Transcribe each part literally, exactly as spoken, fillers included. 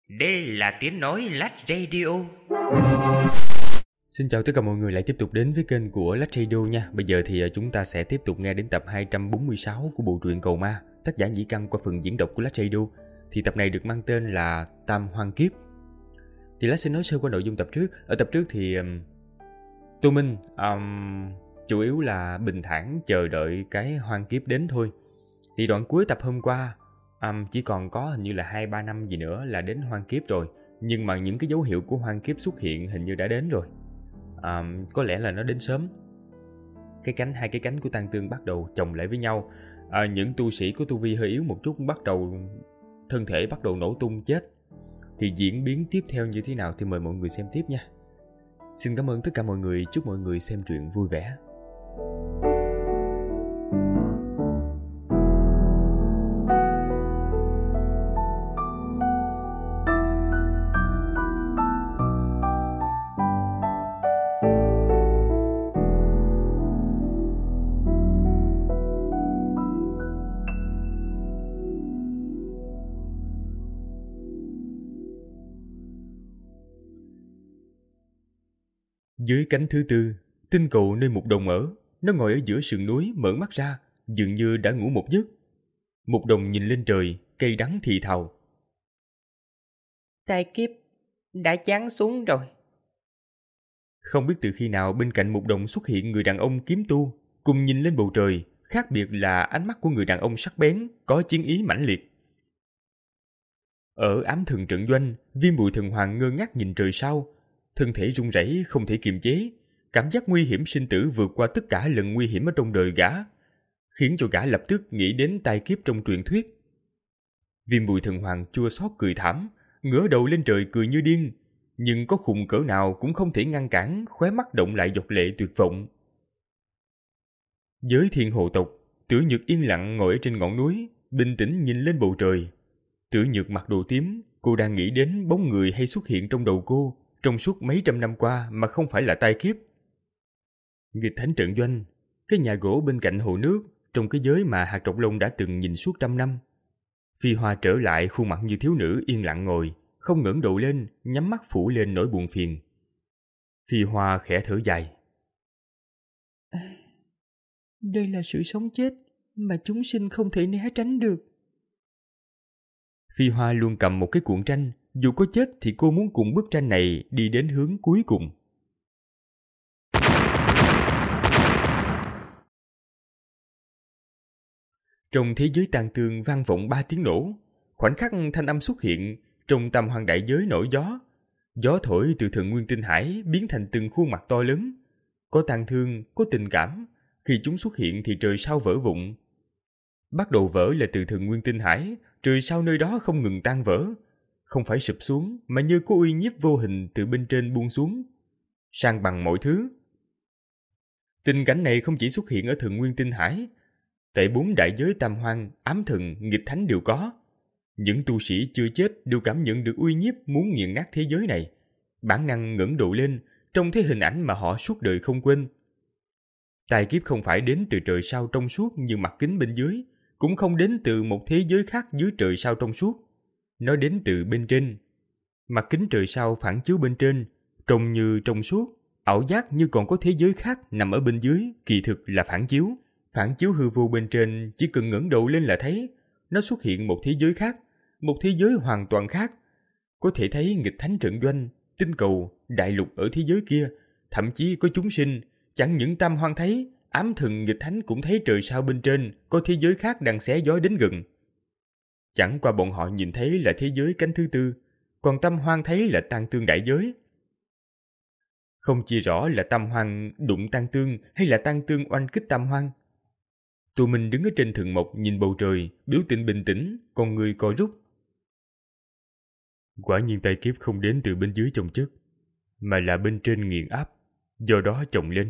Đây là tiếng nói Lách Radio. Xin chào tất cả mọi người lại tiếp tục đến với kênh của Lách Radio nha. Bây giờ thì chúng ta sẽ tiếp tục nghe đến tập hai trăm bốn mươi sáu của bộ truyện Cầu Ma, tác giả Nhĩ Căn qua phần diễn đọc của Lách Radio. Thì tập này được mang tên là Tam Hoang Kiếp. Thì Lách sẽ nói sơ qua nội dung tập trước. Ở tập trước thì um, Tô Minh um, chủ yếu là bình thản chờ đợi cái hoang kiếp đến thôi. Thì đoạn cuối tập hôm qua um, chỉ còn có hình như là hai ba năm gì nữa là đến hoang kiếp rồi. Nhưng mà những cái dấu hiệu của hoang kiếp xuất hiện hình như đã đến rồi. Um, có lẽ là nó đến sớm. Cái cánh hai cái cánh của Tang Tương bắt đầu chồng lại với nhau. À, những tu sĩ có tu vi hơi yếu một chút bắt đầu thân thể bắt đầu nổ tung chết. Thì diễn biến tiếp theo như thế nào thì mời mọi người xem tiếp nha. Xin cảm ơn tất cả mọi người, chúc mọi người xem truyện vui vẻ. Dưới cánh thứ tư, tinh cầu nơi Mục Đồng ở, nó ngồi ở giữa sườn núi mở mắt ra, dường như đã ngủ một giấc. Mục Đồng nhìn lên trời, cay đắng thì thào. Tai kiếp đã giáng xuống rồi. Không biết từ khi nào bên cạnh Mục Đồng xuất hiện người đàn ông kiếm tu, cùng nhìn lên bầu trời, khác biệt là ánh mắt của người đàn ông sắc bén, có chiến ý mãnh liệt. Ở ám thần trận doanh, Viêm Bụi Thần Hoàng ngơ ngác nhìn trời sao, thân thể run rẩy không thể kiềm chế, cảm giác nguy hiểm sinh tử vượt qua tất cả lần nguy hiểm ở trong đời gã, khiến cho gã lập tức nghĩ đến tai kiếp trong truyền thuyết. Viêm Bụi Thần Hoàng chua xót cười thảm, ngửa đầu lên trời cười như điên, nhưng có khùng cỡ nào cũng không thể ngăn cản khóe mắt động lại giọt lệ tuyệt vọng. Giới Thiên Hồ tộc, Tử Nhược yên lặng ngồi ở trên ngọn núi, bình tĩnh nhìn lên bầu trời. Tử Nhược mặc đồ tím, cô đang nghĩ đến bóng người hay xuất hiện trong đầu cô trong suốt mấy trăm năm qua mà không phải là tai kiếp. Nghịch Thánh trận doanh, cái nhà gỗ bên cạnh hồ nước, trong cái giới mà Hạc Độc Long đã từng nhìn suốt trăm năm. Phi Hoa trở lại khuôn mặt như thiếu nữ yên lặng ngồi, không ngẩng đầu lên, nhắm mắt phủ lên nỗi buồn phiền. Phi Hoa khẽ thở dài. Đây là sự sống chết mà chúng sinh không thể né tránh được. Phi Hoa luôn cầm một cái cuộn tranh, dù có chết thì cô muốn cùng bức tranh này đi đến hướng cuối cùng. Trong thế giới tàn tương vang vọng ba tiếng nổ, khoảnh khắc thanh âm xuất hiện, trong Tam Hoang đại giới nổi gió. Gió thổi từ Thượng Nguyên Tinh Hải biến thành từng khuôn mặt to lớn, có tang thương, có tình cảm. Khi chúng xuất hiện thì trời sao vỡ vụn. Bắt đầu vỡ là từ Thượng Nguyên Tinh Hải, trời sao nơi đó không ngừng tan vỡ, không phải sụp xuống mà như có uy nhiếp vô hình từ bên trên buông xuống, san bằng mọi thứ. Tình cảnh này không chỉ xuất hiện ở Thượng Nguyên Tinh Hải, tại bốn đại giới Tam Hoang, ám thần, nghịch thánh đều có. Những tu sĩ chưa chết đều cảm nhận được uy nhiếp muốn nghiền nát thế giới này, bản năng ngẩng đầu lên, trông thấy hình ảnh mà họ suốt đời không quên. Tai kiếp không phải đến từ trời sao trong suốt như mặt kính bên dưới, cũng không đến từ một thế giới khác dưới trời sao trong suốt. Nó đến từ bên trên. Mặt kính trời sao phản chiếu bên trên, trông như trong suốt, ảo giác như còn có thế giới khác nằm ở bên dưới, kỳ thực là phản chiếu. Phản chiếu hư vô bên trên chỉ cần ngẩng đầu lên là thấy, nó xuất hiện một thế giới khác, một thế giới hoàn toàn khác. Có thể thấy nghịch thánh trận doanh, tinh cầu, đại lục ở thế giới kia, thậm chí có chúng sinh, chẳng những Tam Hoang thấy, ám thần nghịch thánh cũng thấy trời sao bên trên có thế giới khác đang xé gió đến gần. Chẳng qua bọn họ nhìn thấy là thế giới cánh thứ tư, còn Tam Hoang thấy là tang tương đại giới. Không chia rõ là Tam Hoang đụng tang tương hay là tang tương oanh kích Tam Hoang. Tụi mình đứng ở trên thượng mộc nhìn bầu trời, biểu tình bình tĩnh, con người co rút. Quả nhiên tai kiếp không đến từ bên dưới chồng chất, mà là bên trên nghiền áp, do đó chồng lên.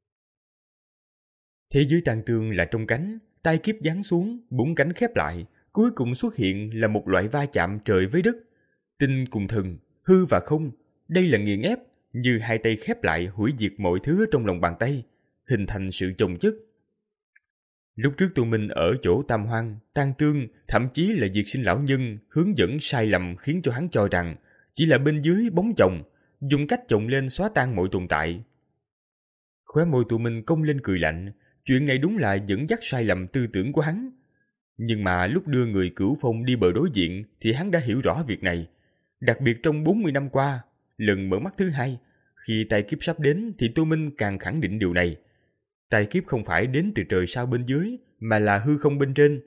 Thế giới tang tương là trong cánh, tai kiếp giáng xuống, bốn cánh khép lại, cuối cùng xuất hiện là một loại va chạm trời với đất, tinh cùng thần, hư và không. Đây là nghiền ép, như hai tay khép lại hủy diệt mọi thứ trong lòng bàn tay, hình thành sự chồng chất. Lúc trước Tu Minh ở chỗ Tam Hoang, Tang Tương, thậm chí là Diệt Sinh lão nhân hướng dẫn sai lầm khiến cho hắn cho rằng chỉ là bên dưới bóng chồng, dùng cách chồng lên xóa tan mọi tồn tại. Khóe môi Tu Minh cong lên cười lạnh, chuyện này đúng là dẫn dắt sai lầm tư tưởng của hắn. Nhưng mà lúc đưa người Cửu Phong đi bờ đối diện thì hắn đã hiểu rõ việc này. Đặc biệt trong bốn mươi năm qua, lần mở mắt thứ hai, khi tai kiếp sắp đến thì Tu Minh càng khẳng định điều này. Tai kiếp không phải đến từ trời sao bên dưới, mà là hư không bên trên.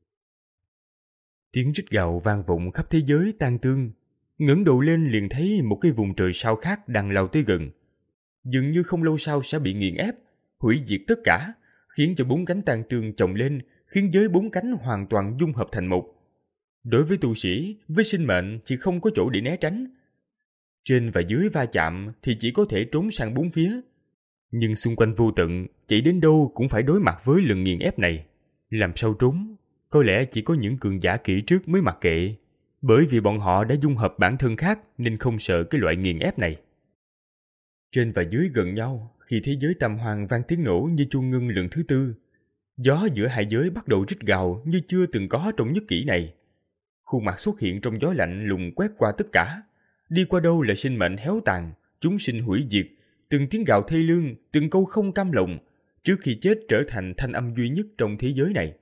Tiếng rít gào vang vọng khắp thế giới Tang Tương. Ngẩng đầu lên liền thấy một cái vùng trời sao khác đang lao tới gần. Dường như không lâu sau sẽ bị nghiền ép, hủy diệt tất cả, khiến cho bốn cánh Tang Tương chồng lên, khiến giới bốn cánh hoàn toàn dung hợp thành một. Đối với tu sĩ, với sinh mệnh chỉ không có chỗ để né tránh. Trên và dưới va chạm thì chỉ có thể trốn sang bốn phía. Nhưng xung quanh vô tận, chạy đến đâu cũng phải đối mặt với lần nghiền ép này. Làm sao trốn? Có lẽ chỉ có những cường giả kỹ trước mới mặc kệ. Bởi vì bọn họ đã dung hợp bản thân khác nên không sợ cái loại nghiền ép này. Trên và dưới gần nhau, khi thế giới Tam Hoang vang tiếng nổ như chuông ngưng lần thứ tư. Gió giữa hai giới bắt đầu rít gào như chưa từng có trong nhất kỷ này. Khuôn mặt xuất hiện trong gió lạnh lùng quét qua tất cả. Đi qua đâu là sinh mệnh héo tàn, chúng sinh hủy diệt, từng tiếng gào thê lương, từng câu không cam lòng, trước khi chết trở thành thanh âm duy nhất trong thế giới này.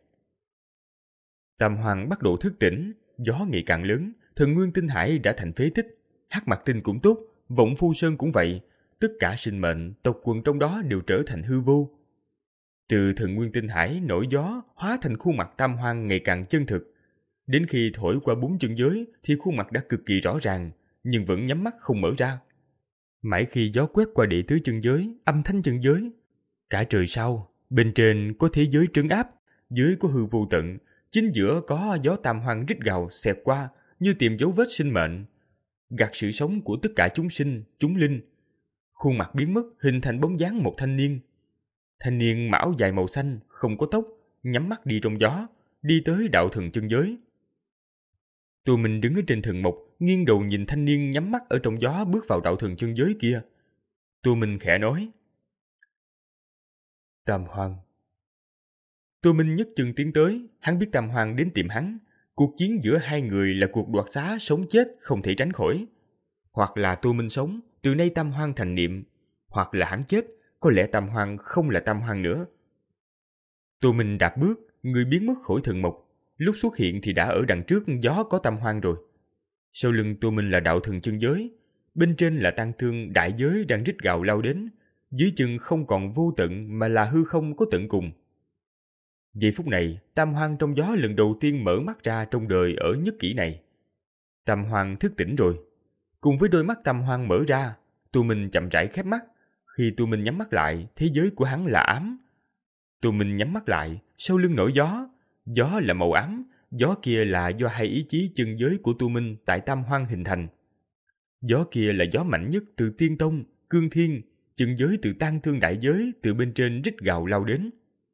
Tam Hoang bắt đầu thức tỉnh, gió ngày càng lớn, thần nguyên tinh hải đã thành phế tích, hắc mặt tinh cũng tốt, vọng phu sơn cũng vậy, tất cả sinh mệnh, tộc quần trong đó đều trở thành hư vô. Từ thần nguyên tinh hải nổi gió hóa thành khuôn mặt Tam Hoang ngày càng chân thực. Đến khi thổi qua bốn chân giới thì khuôn mặt đã cực kỳ rõ ràng, nhưng vẫn nhắm mắt không mở ra. Mãi khi gió quét qua đệ tứ chân giới, âm thanh chân giới, cả trời sao, bên trên có thế giới trấn áp, dưới có hư vô tận, chính giữa có gió Tam Hoang rít gào xẹt qua như tìm dấu vết sinh mệnh, gạt sự sống của tất cả chúng sinh, chúng linh. Khuôn mặt biến mất, hình thành bóng dáng một thanh niên. Thanh niên mão dài màu xanh, không có tóc, nhắm mắt đi trong gió, đi tới đạo thần chân giới. Tụi mình đứng ở trên thần mộc, nghiêng đầu nhìn thanh niên nhắm mắt ở trong gió bước vào đạo thần chân giới kia. Tụi mình khẽ nói: Tam Hoang. Tụi mình nhấc chân tiến tới, hắn biết Tam Hoang đến tìm hắn. Cuộc chiến giữa hai người là cuộc đoạt xá sống chết không thể tránh khỏi. Hoặc là Tô Minh sống, từ nay Tam Hoang thành niệm, hoặc là hắn chết, có lẽ Tam Hoang không là Tam Hoang nữa. Tô Minh đạp bước, người biến mất khỏi thần mộc. Lúc xuất hiện thì đã ở đằng trước gió có Tam Hoang rồi. Sau lưng Tô Minh là đạo thần chân giới, bên trên là Tang Thương đại giới đang rít gào lao đến, dưới chân không còn vô tận mà là hư không có tận cùng. Giây phút này, Tam Hoang trong gió lần đầu tiên mở mắt ra trong đời ở nhất kỷ này. Tam Hoang thức tỉnh rồi. Cùng với đôi mắt Tam Hoang mở ra, Tô Minh chậm rãi khép mắt. Khi Tô Minh nhắm mắt lại, thế giới của hắn là ám. Tô Minh nhắm mắt lại, sau lưng nổi gió. Gió là màu ám, gió kia là do hai ý chí chân giới của Tô Minh tại Tam Hoang hình thành. Gió kia là gió mạnh nhất từ Tiên Tông, Cương Thiên, chân giới từ Tang Thương đại giới từ bên trên rít gào lao đến.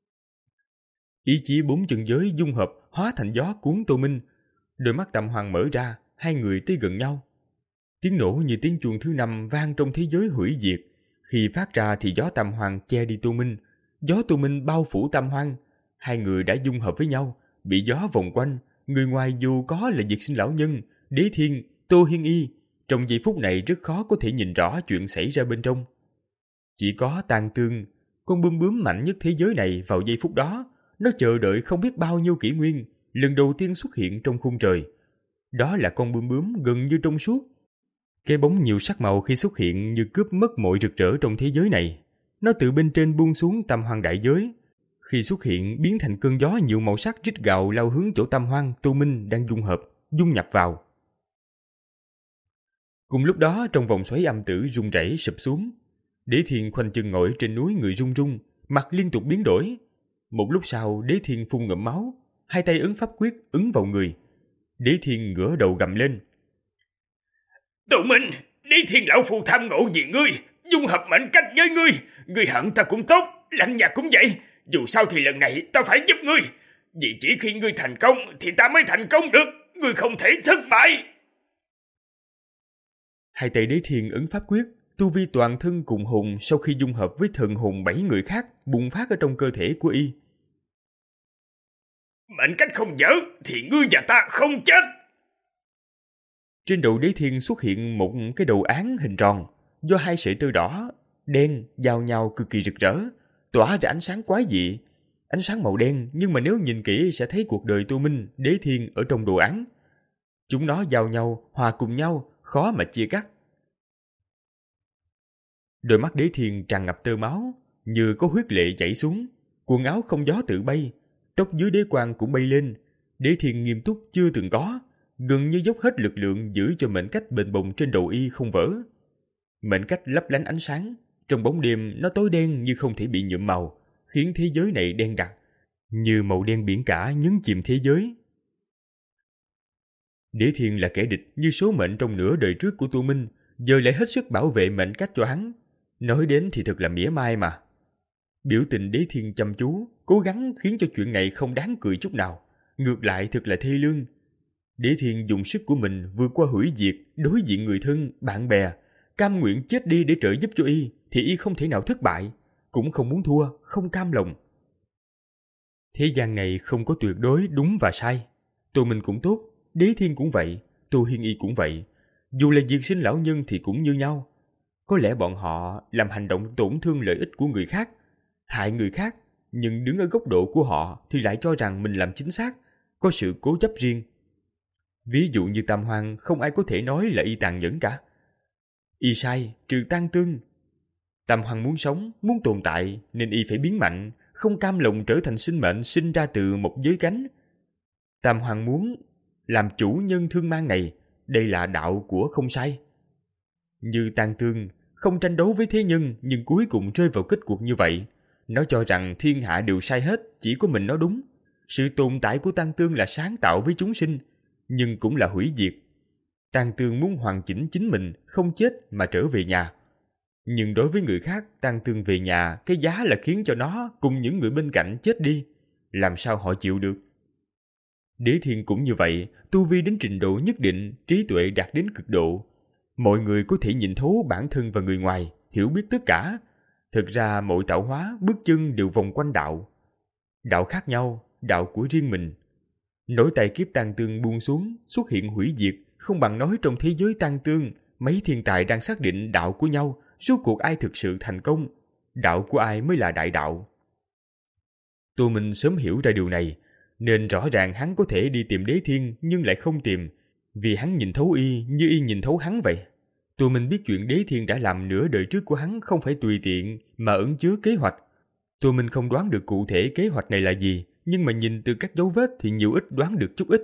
Ý chí bốn chân giới dung hợp hóa thành gió cuốn Tô Minh. Đôi mắt Tam Hoang mở ra, hai người tới gần nhau. Tiếng nổ như tiếng chuông thứ năm vang trong thế giới hủy diệt. Khi phát ra thì gió Tam Hoang che đi Tô Minh, gió Tô Minh bao phủ Tam Hoang. Hai người đã dung hợp với nhau, bị gió vòng quanh. Người ngoài dù có là Diệt Sinh lão nhân, Đế Thiên, Tô Hiên Y, trong giây phút này rất khó có thể nhìn rõ chuyện xảy ra bên trong. Chỉ có Tang Tương, con bướm bướm mạnh nhất thế giới này vào giây phút đó, nó chờ đợi không biết bao nhiêu kỷ nguyên, lần đầu tiên xuất hiện trong khung trời. Đó là con bướm bướm gần như trong suốt. Cái bóng nhiều sắc màu khi xuất hiện như cướp mất mọi rực rỡ trong thế giới này. Nó từ bên trên buông xuống Tam Hoang đại giới. Khi xuất hiện biến thành cơn gió nhiều màu sắc rít gào lao hướng chỗ Tam Hoang Tô Minh đang dung hợp, dung nhập vào. Cùng lúc đó trong vòng xoáy âm tử rung rẩy sụp xuống. Đế Thiên khoanh chân ngồi trên núi người run run, mặt liên tục biến đổi. Một lúc sau Đế Thiên phun ngụm máu, hai tay ấn pháp quyết ấn vào người. Đế Thiên ngửa đầu gầm lên: Tô Minh, Đế Thiên lão phu tham ngộ vì ngươi, dung hợp mệnh cách với ngươi. Ngươi hận ta cũng tốt, lạnh nhạt cũng vậy. Dù sao thì lần này ta phải giúp ngươi, vì chỉ khi ngươi thành công thì ta mới thành công được. Ngươi không thể thất bại. Hai tay Đế Thiên ấn pháp quyết, tu vi toàn thân cùng hồn sau khi dung hợp với thần hồn bảy người khác bùng phát ở trong cơ thể của y. Mệnh cách không dở thì ngươi và ta không chết. Trên đầu Đế Thiên xuất hiện một cái đồ án hình tròn, do hai sợi tơ đỏ, đen giao nhau cực kỳ rực rỡ, tỏa ra ánh sáng quái dị. Ánh sáng màu đen, nhưng mà nếu nhìn kỹ sẽ thấy cuộc đời Tu Minh, Đế Thiên ở trong đồ án. Chúng nó giao nhau, hòa cùng nhau, khó mà chia cắt. Đôi mắt Đế Thiên tràn ngập tơ máu, như có huyết lệ chảy xuống, quần áo không gió tự bay, tóc dưới đế quan cũng bay lên. Đế Thiên nghiêm túc chưa từng có, gần như dốc hết lực lượng giữ cho mệnh cách bền bồng trên đầu y không vỡ. Mệnh cách lấp lánh ánh sáng, trong bóng đêm nó tối đen như không thể bị nhuộm màu, khiến thế giới này đen đặc, như màu đen biển cả nhấn chìm thế giới. Đế Thiên là kẻ địch như số mệnh trong nửa đời trước của Tu Minh, giờ lại hết sức bảo vệ mệnh cách cho hắn. Nói đến thì thật là mỉa mai mà. Biểu tình Đế Thiên chăm chú, cố gắng khiến cho chuyện này không đáng cười chút nào, ngược lại thật là thê lương. Đế Thiên dùng sức của mình vượt qua hủy diệt, đối diện người thân, bạn bè, cam nguyện chết đi để trợ giúp cho y, thì y không thể nào thất bại, cũng không muốn thua, không cam lòng. Thế gian này không có tuyệt đối đúng và sai. Tu Minh cũng tốt, Đế Thiên cũng vậy, Tu Hiên Y cũng vậy. Dù là diệt sinh lão nhân thì cũng như nhau. Có lẽ bọn họ làm hành động tổn thương lợi ích của người khác, hại người khác, nhưng đứng ở góc độ của họ thì lại cho rằng mình làm chính xác, có sự cố chấp riêng. Ví dụ như Tam Hoang, không ai có thể nói là y tàn nhẫn cả. Y sai, trừ Tang Tương. Tam Hoang muốn sống, muốn tồn tại, nên y phải biến mạnh, không cam lòng trở thành sinh mệnh sinh ra từ một giới cánh. Tam Hoang muốn làm chủ nhân thương mang này, đây là đạo của không sai. Như Tang Tương, không tranh đấu với thế nhân nhưng cuối cùng rơi vào kết cuộc như vậy. Nó cho rằng thiên hạ đều sai hết, chỉ có mình nó đúng. Sự tồn tại của Tang Tương là sáng tạo với chúng sinh, nhưng cũng là hủy diệt. Tang Tương muốn hoàn chỉnh chính mình, không chết mà trở về nhà. Nhưng đối với người khác, Tang Tương về nhà, cái giá là khiến cho nó cùng những người bên cạnh chết đi. Làm sao họ chịu được? Đế Thiên cũng như vậy, tu vi đến trình độ nhất định, trí tuệ đạt đến cực độ. Mọi người có thể nhìn thấu bản thân và người ngoài, hiểu biết tất cả. Thực ra mọi tạo hóa, bước chân đều vòng quanh đạo. Đạo khác nhau, đạo của riêng mình. Nỗi tài kiếp Tang Tương buông xuống, xuất hiện hủy diệt, không bằng nói trong thế giới Tang Tương, mấy thiên tài đang xác định đạo của nhau, rốt cuộc ai thực sự thành công, đạo của ai mới là đại đạo. Tu Minh sớm hiểu ra điều này, nên rõ ràng hắn có thể đi tìm Đế Thiên nhưng lại không tìm, vì hắn nhìn thấu y như y nhìn thấu hắn vậy. Tu Minh biết chuyện Đế Thiên đã làm nửa đời trước của hắn không phải tùy tiện mà ẩn chứa kế hoạch. Tu Minh không đoán được cụ thể kế hoạch này là gì, nhưng mà nhìn từ các dấu vết thì nhiều ít đoán được chút ít.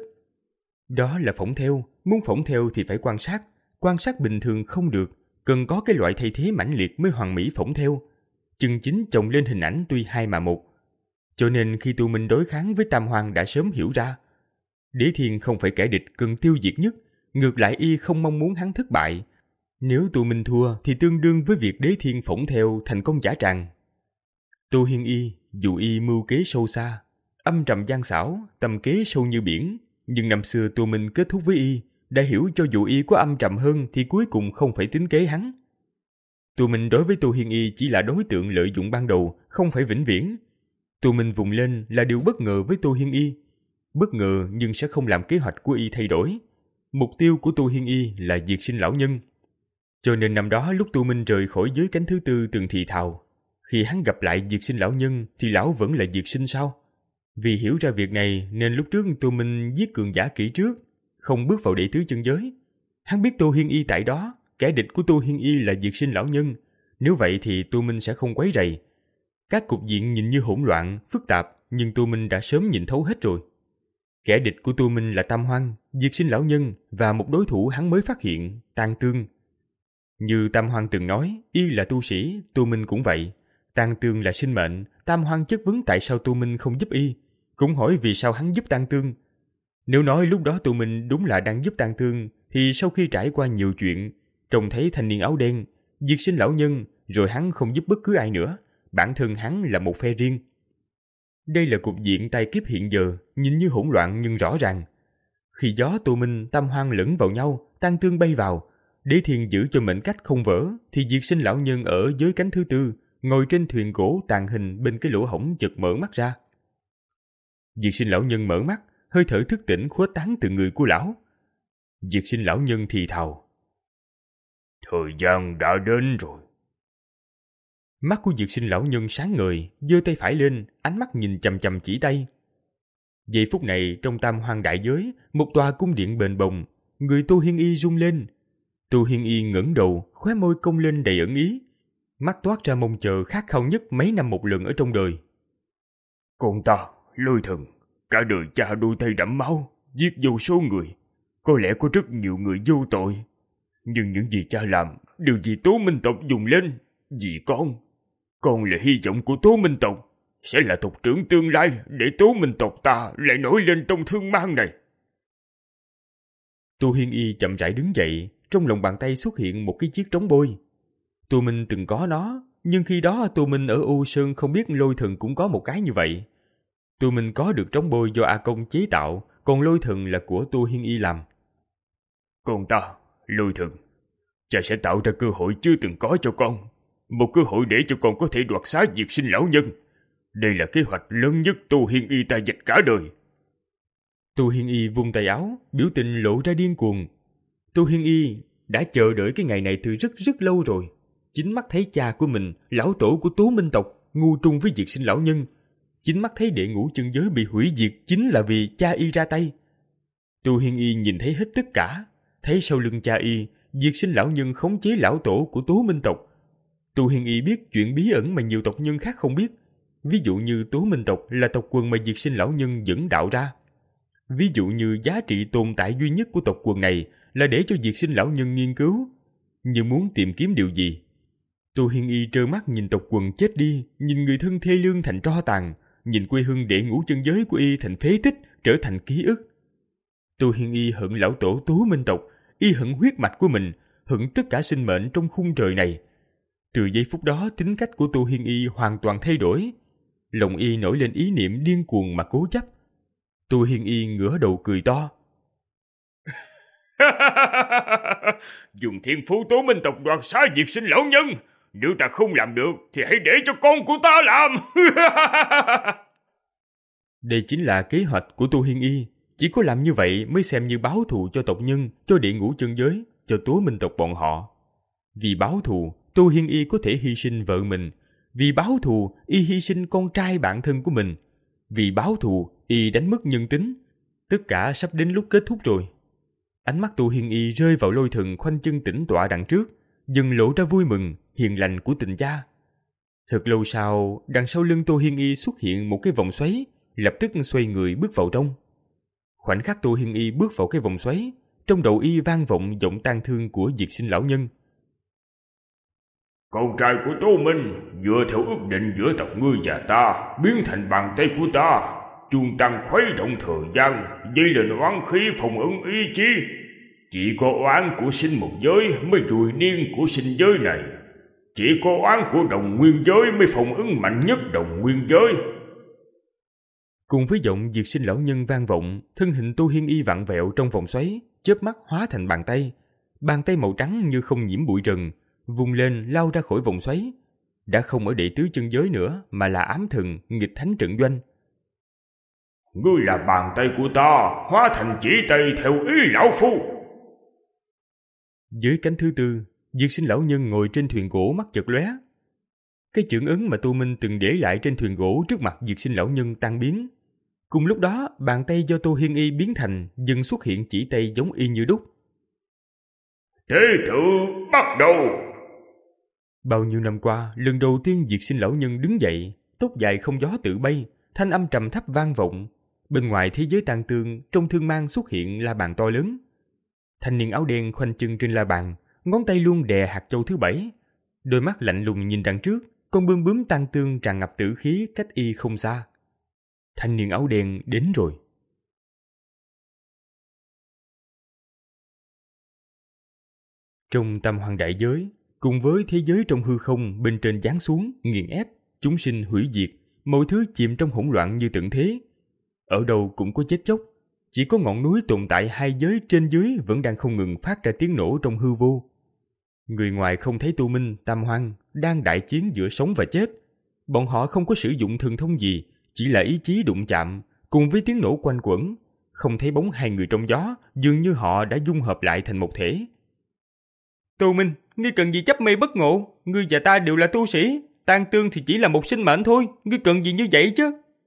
Đó là phỏng theo, muốn phỏng theo thì phải quan sát, quan sát bình thường không được, cần có cái loại thay thế mãnh liệt mới hoàn mỹ phỏng theo. Chân chính chồng lên hình ảnh tuy hai mà một. Cho nên khi Tu Minh đối kháng với Tam Hoang đã sớm hiểu ra. Đế Thiên không phải kẻ địch cần tiêu diệt nhất, ngược lại y không mong muốn hắn thất bại. Nếu Tu Minh thua thì tương đương với việc Đế Thiên phỏng theo thành công giả tràng. Tu Hiên Y, dù y mưu kế sâu xa, âm trầm gian xảo, tầm kế sâu như biển, nhưng năm xưa Tu Minh kết thúc với y, đã hiểu cho dù y có âm trầm hơn thì cuối cùng không phải tính kế hắn. Tu Minh đối với Tu Hiên Y chỉ là đối tượng lợi dụng ban đầu, không phải vĩnh viễn. Tu Minh vùng lên là điều bất ngờ với Tu Hiên Y. Bất ngờ nhưng sẽ không làm kế hoạch của y thay đổi. Mục tiêu của Tu Hiên Y là diệt sinh lão nhân. Cho nên năm đó lúc Tu Minh rời khỏi giới cánh thứ tư từng thì thào, khi hắn gặp lại diệt sinh lão nhân thì lão vẫn là diệt sinh sao? Vì hiểu ra việc này nên lúc trước Tu Minh giết cường giả kỹ trước, không bước vào đệ tứ chân giới. Hắn biết Tu Hiên Y tại đó, kẻ địch của Tu Hiên Y là diệt sinh lão nhân. Nếu vậy thì Tu Minh sẽ không quấy rầy. Các cục diện nhìn như hỗn loạn, phức tạp, nhưng Tu Minh đã sớm nhìn thấu hết rồi. Kẻ địch của Tu Minh là Tam Hoang, diệt sinh lão nhân và một đối thủ hắn mới phát hiện, Tang Tương. Như Tam Hoang từng nói, y là tu sĩ, Tu Minh cũng vậy. Tang Tương là sinh mệnh, Tam Hoang chất vấn tại sao Tu Minh không giúp y, cũng hỏi vì sao hắn giúp Tang Tương. Nếu nói lúc đó Tu Minh đúng là đang giúp Tang Tương, thì sau khi trải qua nhiều chuyện, trông thấy thanh niên áo đen, diệt sinh lão nhân, rồi hắn không giúp bất cứ ai nữa, bản thân hắn là một phe riêng. Đây là cục diện tai kiếp hiện giờ, nhìn như hỗn loạn nhưng rõ ràng. Khi gió Tu Minh, Tam Hoang lẫn vào nhau, Tang Tương bay vào, Đế Thiên giữ cho mệnh cách không vỡ, thì diệt sinh lão nhân ở giới cánh thứ tư, ngồi trên thuyền gỗ tàn hình bên cái lỗ hổng chợt mở mắt ra. Diệt Sinh lão nhân mở mắt, hơi thở thức tỉnh khuếch tán từ người của lão. Diệt Sinh lão nhân thì thào: Thời gian đã đến rồi. Mắt của Diệt Sinh lão nhân sáng ngời, giơ tay phải lên, ánh mắt nhìn chằm chằm chỉ tay. Giây phút này, trong Tam Hoang đại giới, một tòa cung điện bền bồng, người Tô Hiên Y rung lên. Tô Hiên Y ngẩng đầu, khóe môi cong lên đầy ẩn ý, mắt toát ra mong chờ khát khao nhất mấy năm một lần ở trong đời. Con ta, Lôi Thần, cả đời cha đôi tay đẫm máu, giết vô số người. Có lẽ có rất nhiều người vô tội. Nhưng những gì cha làm đều vì Tố Minh tộc dùng lên. Vì con, con là hy vọng của Tố Minh tộc, sẽ là tộc trưởng tương lai để Tố Minh tộc ta lại nổi lên trong thương mang này. Tô Hiên Y chậm rãi đứng dậy, trong lòng bàn tay xuất hiện một cái chiếc trống bôi. Tô Minh từng có nó, nhưng khi đó Tô Minh ở U Sơn không biết Lôi Thần cũng có một cái như vậy. Tô Minh có được trống bôi do A Công chế tạo, còn Lôi Thần là của Tô Hiên Y làm. Con ta, Lôi Thần, cha sẽ tạo ra cơ hội chưa từng có cho con. Một cơ hội để cho con có thể đoạt xá Diệt Sinh lão nhân. Đây là kế hoạch lớn nhất Tô Hiên Y ta dành cả đời. Tô Hiên Y vung tay áo, biểu tình lộ ra điên cuồng. Tô Hiên Y đã chờ đợi cái ngày này từ rất rất lâu rồi. Chính mắt thấy cha của mình, lão tổ của Tố Minh tộc, ngu trung với Diệt Sinh lão nhân. Chính mắt thấy đệ ngũ chân giới bị hủy diệt chính là vì cha y ra tay. Tô Hiên Y nhìn thấy hết tất cả, thấy sau lưng cha y, Diệt Sinh lão nhân khống chế lão tổ của Tố Minh tộc. Tô Hiên Y biết chuyện bí ẩn mà nhiều tộc nhân khác không biết. Ví dụ như Tố Minh tộc là tộc quần mà Diệt Sinh lão nhân dẫn đạo ra. Ví dụ như giá trị tồn tại duy nhất của tộc quần này là để cho Diệt Sinh lão nhân nghiên cứu. Nhưng muốn tìm kiếm điều gì? Tô Hiên Y trơ mắt nhìn tộc quần chết đi, nhìn người thân thê lương thành tro tàn, nhìn quê hương đệ ngũ chân giới của y thành phế tích, trở thành ký ức. Tô Hiên Y hận lão tổ Tố Minh tộc, y hận huyết mạch của mình, hận tất cả sinh mệnh trong khung trời này. Từ giây phút đó, tính cách của Tô Hiên Y hoàn toàn thay đổi. Lòng y nổi lên ý niệm điên cuồng mà cố chấp. Tô Hiên Y ngửa đầu cười to. Dùng thiên phú Tố Minh tộc đoạt xá Diệt Sinh lão nhân. Nếu ta không làm được thì hãy để cho con của ta làm. Đây chính là kế hoạch của Tô Hiên Y. Chỉ có làm như vậy mới xem như báo thù cho tộc nhân, cho địa ngũ chân giới, cho Tố Minh tộc bọn họ. Vì báo thù, Tô Hiên Y có thể hy sinh vợ mình. Vì báo thù, y hy sinh con trai bạn thân của mình. Vì báo thù, y đánh mất nhân tính. Tất cả sắp đến lúc kết thúc rồi. Ánh mắt Tô Hiên Y rơi vào Lôi Thần khoanh chân tĩnh tọa đằng trước, dần lộ ra vui mừng, hiền lành của tình cha. Thật lâu sau, đằng sau lưng Tô Hiên Y xuất hiện một cái vòng xoáy, lập tức xoay người bước vào trong. Khoảnh khắc Tô Hiên Y bước vào cái vòng xoáy, trong đầu y vang vọng giọng tang thương của Diệt Sinh lão nhân. Con trai của Tô Minh, dựa theo ước định giữa tộc ngươi và ta, biến thành bàn tay của ta, chuông tăng khuấy động thời gian, dây lên oán khí phòng ấn ý chí. Chỉ có oán của sinh một giới mới rùi niên của sinh giới này. Chỉ có oán của đồng nguyên giới mới phòng ấn mạnh nhất đồng nguyên giới. Cùng với giọng Diệt Sinh lão nhân vang vọng, thân hình Tô Hiên Y vặn vẹo trong vòng xoáy, chớp mắt hóa thành bàn tay. Bàn tay màu trắng như không nhiễm bụi trần, vùng lên lao ra khỏi vòng xoáy. Đã không ở đệ tứ chân giới nữa, mà là ám thần, nghịch thánh trận doanh. Ngươi là bàn tay của ta, hóa thành chỉ tay theo ý lão phu. Dưới cánh thứ tư, Diệt Sinh lão nhân ngồi trên thuyền gỗ mắt chợt lóe. Cái chưởng ấn mà Tô Minh từng để lại trên thuyền gỗ trước mặt Diệt Sinh lão nhân tan biến. Cùng lúc đó, bàn tay do Tô Hiên Y biến thành dần xuất hiện chỉ tay giống y như đúc. Thế tự bắt đầu. Bao nhiêu năm qua, lần đầu tiên Diệt Sinh lão nhân đứng dậy, tóc dài không gió tự bay, thanh âm trầm thấp vang vọng. Bên ngoài thế giới tàn tương, trong thương mang xuất hiện la bàn to lớn. Thanh niên áo đen khoanh chân trên la bàn, ngón tay luôn đè hạt châu thứ bảy. Đôi mắt lạnh lùng nhìn đằng trước, con bươm bướm tang tương tràn ngập tử khí cách y không xa. Thanh niên áo đen đến rồi. Trong tam hoàng đại giới, cùng với thế giới trong hư không bên trên giáng xuống, nghiền ép, chúng sinh hủy diệt, mọi thứ chìm trong hỗn loạn như tận thế. Ở đâu cũng có chết chóc, chỉ có ngọn núi tồn tại hai giới trên dưới vẫn đang không ngừng phát ra tiếng nổ trong hư vô. Người ngoài không thấy Tô Minh, Tam Hoang đang đại chiến giữa sống và chết. Bọn họ không có sử dụng thần thông gì, chỉ là ý chí đụng chạm, cùng với tiếng nổ quanh quẩn, không thấy bóng hai người trong gió, dường như họ đã dung hợp lại thành một thể. Tô Minh, ngươi cần gì chấp mê bất ngộ? Ngươi và ta đều là tu sĩ, Tang Tương thì chỉ là một sinh mệnh thôi, ngươi cần gì như vậy chứ?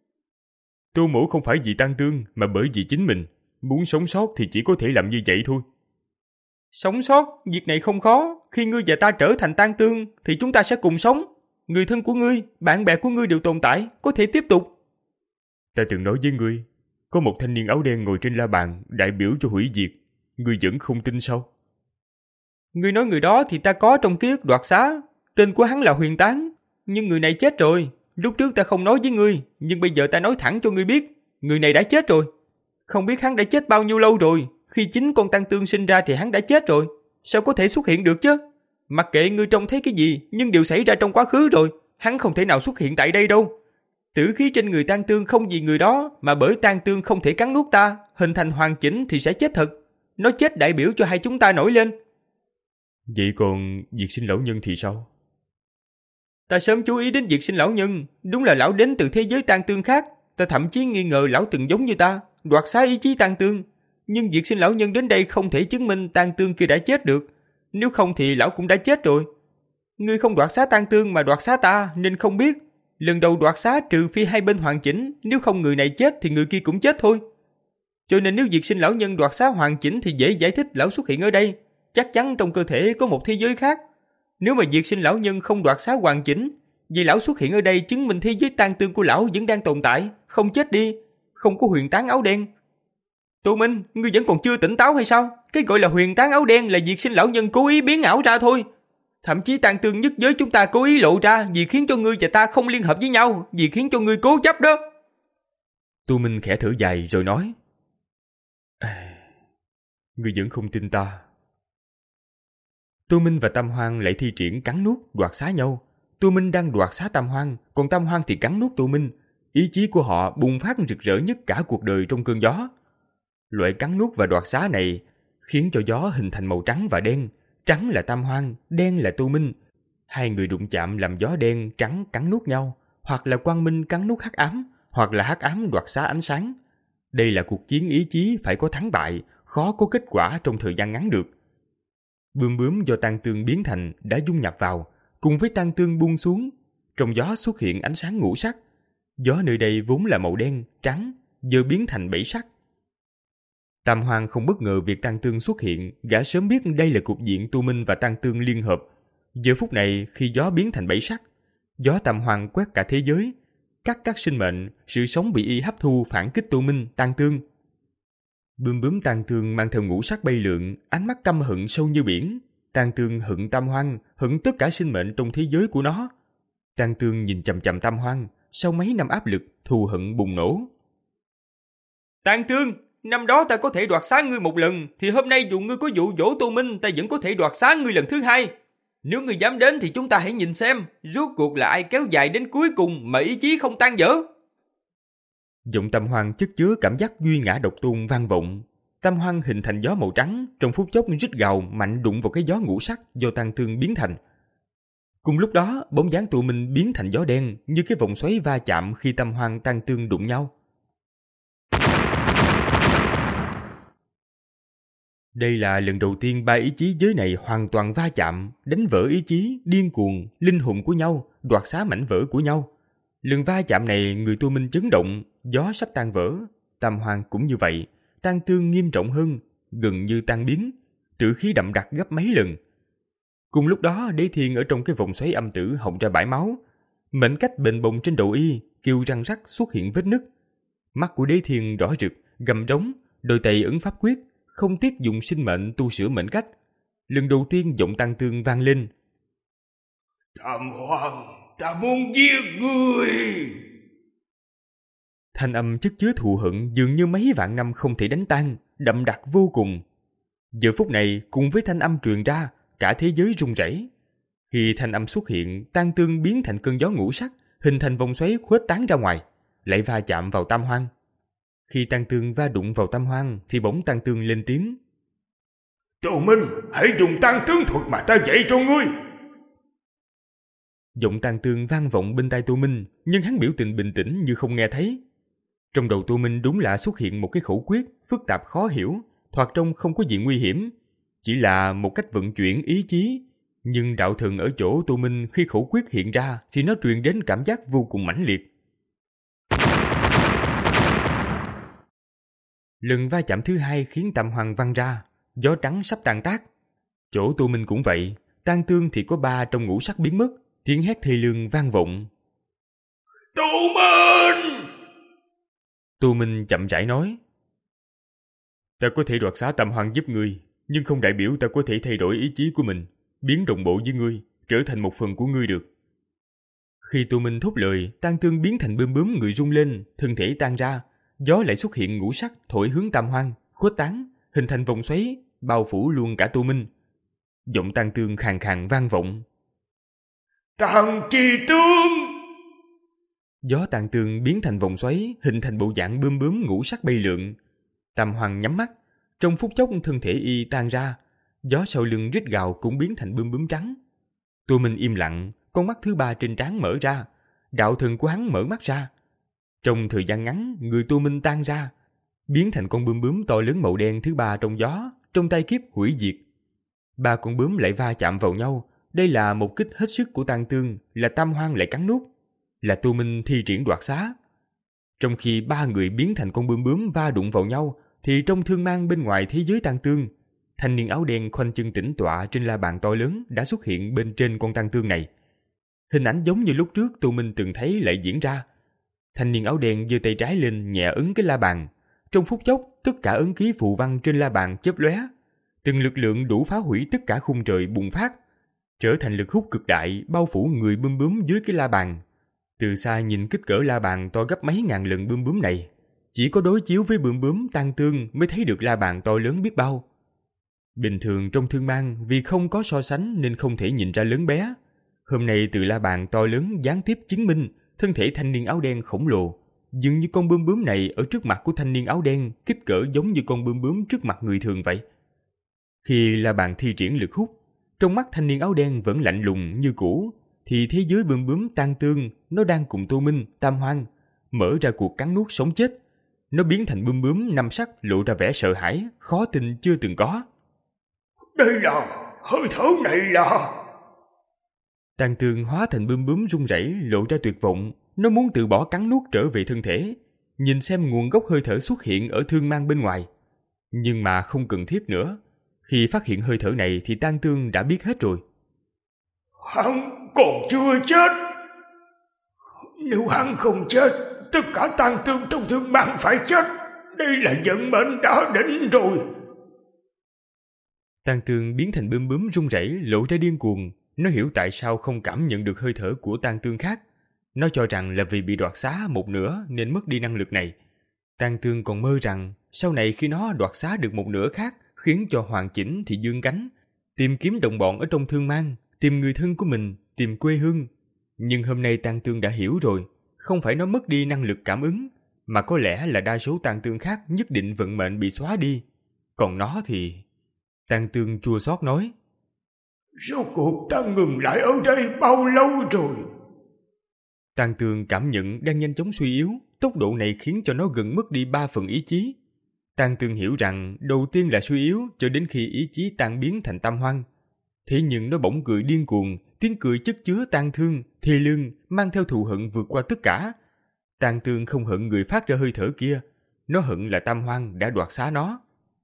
Tô mỗ không phải vì Tang Tương, mà bởi vì chính mình. Muốn sống sót thì chỉ có thể làm như vậy thôi. Sống sót? Việc này không khó. Khi ngươi và ta trở thành Tang Tương, thì chúng ta sẽ cùng sống. Người thân của ngươi, bạn bè của ngươi đều tồn tại, có thể tiếp tục. Ta từng nói với ngươi, có một thanh niên áo đen ngồi trên la bàn, đại biểu cho hủy diệt. Ngươi vẫn không tin sao? Ngươi nói người đó thì ta có trong ký ức đoạt xá. Tên của hắn là Huyền Tán. Nhưng người này chết rồi. Lúc trước ta không nói với ngươi, nhưng bây giờ ta nói thẳng cho ngươi biết. Người này đã chết rồi. Không biết hắn đã chết bao nhiêu lâu rồi. Khi chính con Tang Tương sinh ra thì hắn đã chết rồi. Sao có thể xuất hiện được chứ? Mặc kệ ngươi trông thấy cái gì, nhưng đều xảy ra trong quá khứ rồi. Hắn không thể nào xuất hiện tại đây đâu. Tử khí trên người Tang Tương không vì người đó, mà bởi Tang Tương không thể cắn nuốt ta, hình thành hoàn chỉnh thì sẽ chết thật. Nó chết đại biểu cho hai chúng ta nổi lên. Vậy còn Diệt Sinh lão nhân thì sao? Ta sớm chú ý đến Diệt Sinh lão nhân. Đúng là lão đến từ thế giới Tang Tương khác. Ta thậm chí nghi ngờ lão từng giống như ta, đoạt xá ý chí Tang Tương. Nhưng Diệt Sinh lão nhân đến đây không thể chứng minh Tang Tương kia đã chết được. Nếu không thì lão cũng đã chết rồi. Ngươi không đoạt xá Tang Tương mà đoạt xá ta, nên không biết. Lần đầu đoạt xá trừ phi hai bên hoàn chỉnh, nếu không người này chết thì người kia cũng chết thôi. Cho nên nếu Diệt Sinh lão nhân đoạt xá hoàn chỉnh thì dễ giải thích lão xuất hiện ở đây. Chắc chắn trong cơ thể có một thế giới khác. Nếu mà Diệt Sinh lão nhân không đoạt xá hoàn chỉnh, vậy lão xuất hiện ở đây chứng minh thế giới Tang Tương của lão vẫn đang tồn tại, không chết đi, không có Huyền Tán áo đen. Tô Minh, ngươi vẫn còn chưa tỉnh táo hay sao? Cái gọi là Huyền Tán áo đen là Diệt Sinh lão nhân cố ý biến ảo ra thôi. Thậm chí Tang Tương nhất giới chúng ta cố ý lộ ra vì khiến cho ngươi và ta không liên hợp với nhau, vì khiến cho ngươi cố chấp đó. Tô Minh khẽ thở dài rồi nói, ngươi vẫn không tin ta. Tô Minh và Tam Hoang lại thi triển cắn nuốt đoạt xá nhau. Tô Minh đang đoạt xá Tam Hoang, còn Tam Hoang thì cắn nuốt Tô Minh. Ý chí của họ bùng phát rực rỡ nhất cả cuộc đời trong cơn gió. Loại cắn nuốt và đoạt xá này khiến cho gió hình thành màu trắng và đen. Trắng là Tam Hoang, đen là Tô Minh. Hai người đụng chạm làm gió đen trắng cắn nuốt nhau, hoặc là quang minh cắn nuốt hắc ám, hoặc là hắc ám đoạt xá ánh sáng. Đây là cuộc chiến ý chí phải có thắng bại, khó có kết quả trong thời gian ngắn được. Bươm bướm do Tang Tương biến thành đã dung nhập vào, cùng với Tang Tương buông xuống. Trong gió xuất hiện ánh sáng ngũ sắc. Gió nơi đây vốn là màu đen, trắng, giờ biến thành bảy sắc. Tam Hoang không bất ngờ việc Tang Tương xuất hiện, gã sớm biết đây là cục diện Tô Minh và Tang Tương liên hợp. Giờ phút này khi gió biến thành bảy sắc, gió Tam Hoang quét cả thế giới, cắt các sinh mệnh, sự sống bị y hấp thu phản kích Tô Minh, Tang Tương. Bươm bướm Tang Tương mang theo ngũ sắc bay lượn, ánh mắt căm hận sâu như biển. Tang Tương hận Tam Hoang, hận tất cả sinh mệnh trong thế giới của nó. Tang Tương nhìn chằm chằm Tam Hoang, sau mấy năm áp lực, thù hận bùng nổ. Tang Tương, năm đó ta có thể đoạt xá ngươi một lần, thì hôm nay dù ngươi có dụ dỗ Tô Minh, ta vẫn có thể đoạt xá ngươi lần thứ hai. Nếu ngươi dám đến thì chúng ta hãy nhìn xem, rốt cuộc là ai kéo dài đến cuối cùng mà ý chí không tan vỡ. Giọng Tam Hoang chất chứa cảm giác duy ngã độc tôn vang vọng. Tam Hoang hình thành gió màu trắng, trong phút chốc rít gào mạnh đụng vào cái gió ngũ sắc do Tang Tương biến thành. Cùng lúc đó, bóng dáng Tô Minh biến thành gió đen, như cái vòng xoáy va chạm khi Tam Hoang Tang Tương đụng nhau. Đây là lần đầu tiên ba ý chí giới này hoàn toàn va chạm, đánh vỡ ý chí, điên cuồng, linh hồn của nhau, đoạt xá mảnh vỡ của nhau. Lần va chạm này người Tô Minh chấn động, gió sắp tan vỡ. Tam Hoang cũng như vậy, Tang Tương nghiêm trọng hơn, gần như tan biến, trữ khí đậm đặc gấp mấy lần. Cùng lúc đó, Đế Thiên ở trong cái vòng xoáy âm tử họng ra bãi máu. Mệnh cách bền bồng trên đầu y, kêu răng rắc xuất hiện vết nứt. Mắt của Đế Thiên đỏ rực, gầm rống, đôi tay ấn pháp quyết, không tiếc dùng sinh mệnh tu sửa mệnh cách. Lần đầu tiên giọng Tang Tương vang lên. Tam Hoang, ta muốn giết ngươi. Thanh âm chất chứa thù hận dường như mấy vạn năm không thể đánh tan, đậm đặc vô cùng. Giờ phút này cùng với thanh âm truyền ra, cả thế giới rung rẩy. Khi thanh âm xuất hiện, Tang Tương biến thành cơn gió ngũ sắc, hình thành vòng xoáy khuếch tán ra ngoài, lại va chạm vào Tam Hoang. Khi Tang Tương va đụng vào Tam Hoang thì bỗng Tang Tương lên tiếng. Tô Minh, hãy dùng Tang Tướng thuật mà ta dạy cho ngươi. Giọng Tang Tương vang vọng bên tai Tô Minh, nhưng hắn biểu tình bình tĩnh như không nghe thấy. Trong đầu Tô Minh đúng là xuất hiện một cái khẩu quyết phức tạp khó hiểu, thoạt trông không có gì nguy hiểm, chỉ là một cách vận chuyển ý chí. Nhưng đạo thần ở chỗ Tô Minh khi khẩu quyết hiện ra thì nó truyền đến cảm giác vô cùng mãnh liệt. Lần va chạm thứ hai khiến tam hoàng văng ra, gió trắng sắp tan tác. Chỗ Tô Minh cũng vậy, tan tương thì có ba trong ngũ sắc biến mất, tiếng hét thê lương vang vọng. Tô Minh! Tô Minh chậm rãi nói. Ta có thể đoạt xá tam hoàng giúp ngươi, nhưng không đại biểu ta có thể thay đổi ý chí của mình, biến đồng bộ với ngươi, trở thành một phần của ngươi được. Khi Tô Minh thốt lời, tan tương biến thành bươm bướm, người rung lên, thân thể tan ra, gió lại xuất hiện ngũ sắc thổi hướng tam hoang, khuếch tán, hình thành vòng xoáy, bao phủ luôn cả Tô Minh. Giọng tan tương khàn khàn vang vọng. Tàn trì tương! Gió tan tương biến thành vòng xoáy, hình thành bộ dạng bươm bướm ngũ sắc bay lượn. Tam hoang nhắm mắt, trong phút chốc thân thể y tan ra, gió sau lưng rít gào cũng biến thành bươm bướm trắng. Tô Minh im lặng, con mắt thứ ba trên trán mở ra, đạo thần của hắn mở mắt ra. Trong thời gian ngắn, người Tô Minh tan ra, biến thành con bươm bướm to lớn màu đen thứ ba trong gió, trong tay kiếp hủy diệt. Ba con bướm lại va chạm vào nhau, đây là một kích hết sức của tan tương, là tam hoang lại cắn nuốt, là Tô Minh thi triển đoạt xá. Trong khi ba người biến thành con bướm bướm va đụng vào nhau, thì trong thương mang bên ngoài thế giới tan tương, thanh niên áo đen khoanh chân tĩnh tọa trên la bàn to lớn đã xuất hiện bên trên con tan tương này. Hình ảnh giống như lúc trước Tô Minh từng thấy lại diễn ra. Thanh niên áo đen giơ tay trái lên nhẹ ấn cái la bàn. Trong phút chốc, tất cả ấn ký phù văn trên la bàn chớp lóe. Từng lực lượng đủ phá hủy tất cả khung trời bùng phát, trở thành lực hút cực đại bao phủ người bướm bướm dưới cái la bàn. Từ xa nhìn kích cỡ la bàn to gấp mấy ngàn lần bướm bướm này, chỉ có đối chiếu với bướm bướm tan tương mới thấy được la bàn to lớn biết bao. Bình thường trong thương mang vì không có so sánh nên không thể nhìn ra lớn bé. Hôm nay từ la bàn to lớn gián tiếp chứng minh thân thể thanh niên áo đen khổng lồ, dường như con bướm bướm này ở trước mặt của thanh niên áo đen kích cỡ giống như con bướm bướm trước mặt người thường vậy. Khi la bàn thi triển lực hút, trong mắt thanh niên áo đen vẫn lạnh lùng như cũ, thì thế giới bướm bướm tan tương nó đang cùng Tô Minh, tam hoang mở ra cuộc cắn nuốt sống chết. Nó biến thành bướm bướm năm sắc lộ ra vẻ sợ hãi, khó tin chưa từng có. Đây là, hơi thở này là... Tan tương hóa thành bướm bướm run rẩy lộ ra tuyệt vọng, nó muốn từ bỏ cắn nuốt trở về thân thể, nhìn xem nguồn gốc hơi thở xuất hiện ở thương mang bên ngoài. Nhưng mà không cần thiết nữa, khi phát hiện hơi thở này thì tan tương đã biết hết rồi. Hắn còn chưa chết. Nếu hắn không chết, tất cả tan tương trong thương mang phải chết. Đây là vận mệnh đã định rồi. Tan tương biến thành bướm bướm run rẩy lộ ra điên cuồng. Nó hiểu tại sao không cảm nhận được hơi thở của tan tương khác. Nó cho rằng là vì bị đoạt xá một nửa nên mất đi năng lực này. Tan tương còn mơ rằng sau này khi nó đoạt xá được một nửa khác, khiến cho hoàn chỉnh thì dương cánh, tìm kiếm đồng bọn ở trong thương mang, tìm người thân của mình, tìm quê hương. Nhưng hôm nay tan tương đã hiểu rồi, không phải nó mất đi năng lực cảm ứng, mà có lẽ là đa số tan tương khác nhất định vận mệnh bị xóa đi. Còn nó thì... Tan tương chua xót nói. Rốt cuộc ta ngừng lại ở đây bao lâu rồi? Tan tương cảm nhận đang nhanh chóng suy yếu, tốc độ này khiến cho nó gần mất đi ba phần ý chí. Tan tương hiểu rằng đầu tiên là suy yếu cho đến khi ý chí tan biến thành tam hoang. Thế nhưng nó bỗng cười điên cuồng, tiếng cười chất chứa tang thương, thê lương, mang theo thù hận vượt qua tất cả. Tan tương không hận người phát ra hơi thở kia, nó hận là tam hoang đã đoạt xá nó.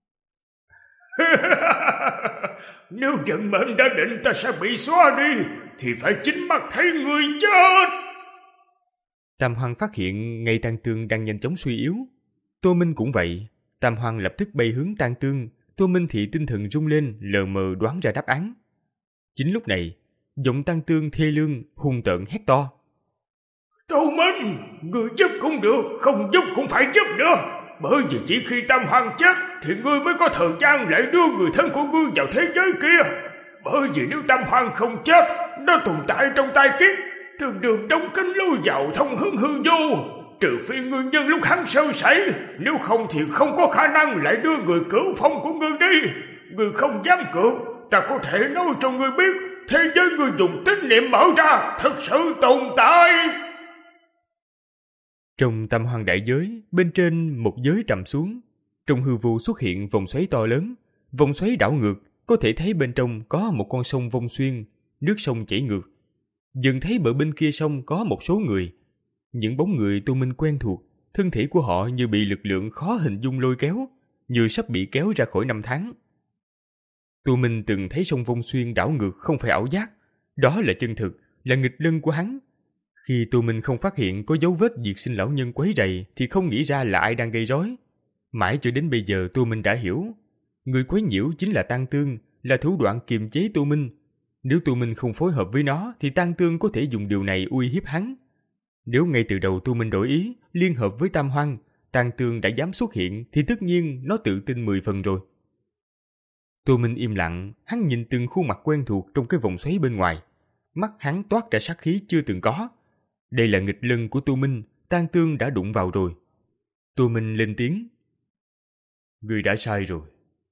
Nếu vận mệnh đã định ta sẽ bị xóa đi, thì phải chính mắt thấy người chết. Tam hoang phát hiện ngay tan tương đang nhanh chóng suy yếu. Tô Minh cũng vậy. Tam hoang lập tức bay hướng tan tương. Tô Minh thì tinh thần rung lên, lờ mờ đoán ra đáp án. Chính lúc này, giọng tan tương thê lương, hung tợn hét to. Tô Minh, người giúp cũng được, không giúp cũng phải giúp nữa. Bởi vì chỉ khi tam hoang chết thì ngươi mới có thời gian lại đưa người thân của ngươi vào thế giới kia. Bởi vì nếu tam hoang không chết, nó tồn tại trong tai kiếp, thường đường đóng kín lối vào thông hướng hư vô. Trừ phi ngươi nhân lúc hắn sơ sẩy, nếu không thì không có khả năng lại đưa người cửu phong của ngươi đi. Ngươi không dám cược, ta có thể nói cho ngươi biết, thế giới ngươi dùng tín niệm mở ra thật sự tồn tại. Trong tam hoang đại giới, bên trên một giới trầm xuống, trong hư vô xuất hiện vòng xoáy to lớn. Vòng xoáy đảo ngược, có thể thấy bên trong có một con sông vông xuyên, nước sông chảy ngược. Dần thấy bờ bên kia sông có một số người. Những bóng người Tu Minh quen thuộc, thân thể của họ như bị lực lượng khó hình dung lôi kéo, như sắp bị kéo ra khỏi năm tháng. Tu Minh từng thấy sông vông xuyên đảo ngược không phải ảo giác, đó là chân thực, là nghịch lân của hắn. Khi Tu Minh không phát hiện có dấu vết diệt sinh lão nhân quấy rầy thì không nghĩ ra là ai đang gây rối. Mãi cho đến bây giờ Tu Minh đã hiểu, người quấy nhiễu chính là Tang Tương, là thủ đoạn kiềm chế Tu Minh. Nếu Tu Minh không phối hợp với nó thì Tang Tương có thể dùng điều này uy hiếp hắn. Nếu ngay từ đầu Tu Minh đổi ý, liên hợp với Tam Hoang, Tang Tương đã dám xuất hiện thì tất nhiên nó tự tin mười phần rồi. Tu Minh im lặng, hắn nhìn từng khuôn mặt quen thuộc trong cái vòng xoáy bên ngoài. Mắt hắn toát ra sát khí chưa từng có. Đây là nghịch lân của Tu Minh, Tang Tương đã đụng vào rồi. Tu Minh lên tiếng. Người đã sai rồi.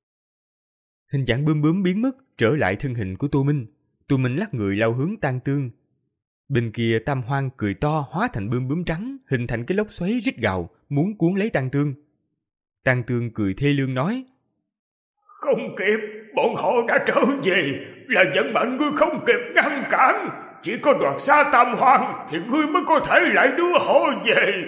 Hình dạng bướm bướm biến mất, trở lại thân hình của Tu Minh. Tu Minh lắc người lao hướng Tang Tương. Bên kia Tam Hoang cười to hóa thành bướm bướm trắng, hình thành cái lốc xoáy rít gào, muốn cuốn lấy Tang Tương. Tang Tương cười thê lương nói. Không kịp, bọn họ đã trở về, là vận mệnh ngươi không kịp ngăn cản. Chỉ có đoạt xa Tam Hoang thì ngươi mới có thể lại đưa họ về.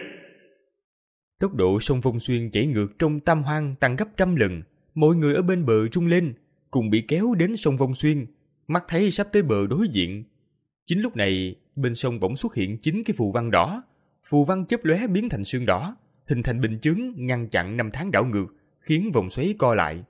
Tốc độ sông Vông Xuyên chảy ngược trong Tam Hoang tăng gấp trăm lần. Mọi người ở bên bờ rung lên, cùng bị kéo đến sông Vông Xuyên, mắt thấy sắp tới bờ đối diện. Chính lúc này, bên sông bỗng xuất hiện chín cái phù văn đỏ. Phù văn chớp lóe biến thành sương đỏ, hình thành bình chướng ngăn chặn năm tháng đảo ngược, khiến vòng xoáy co lại.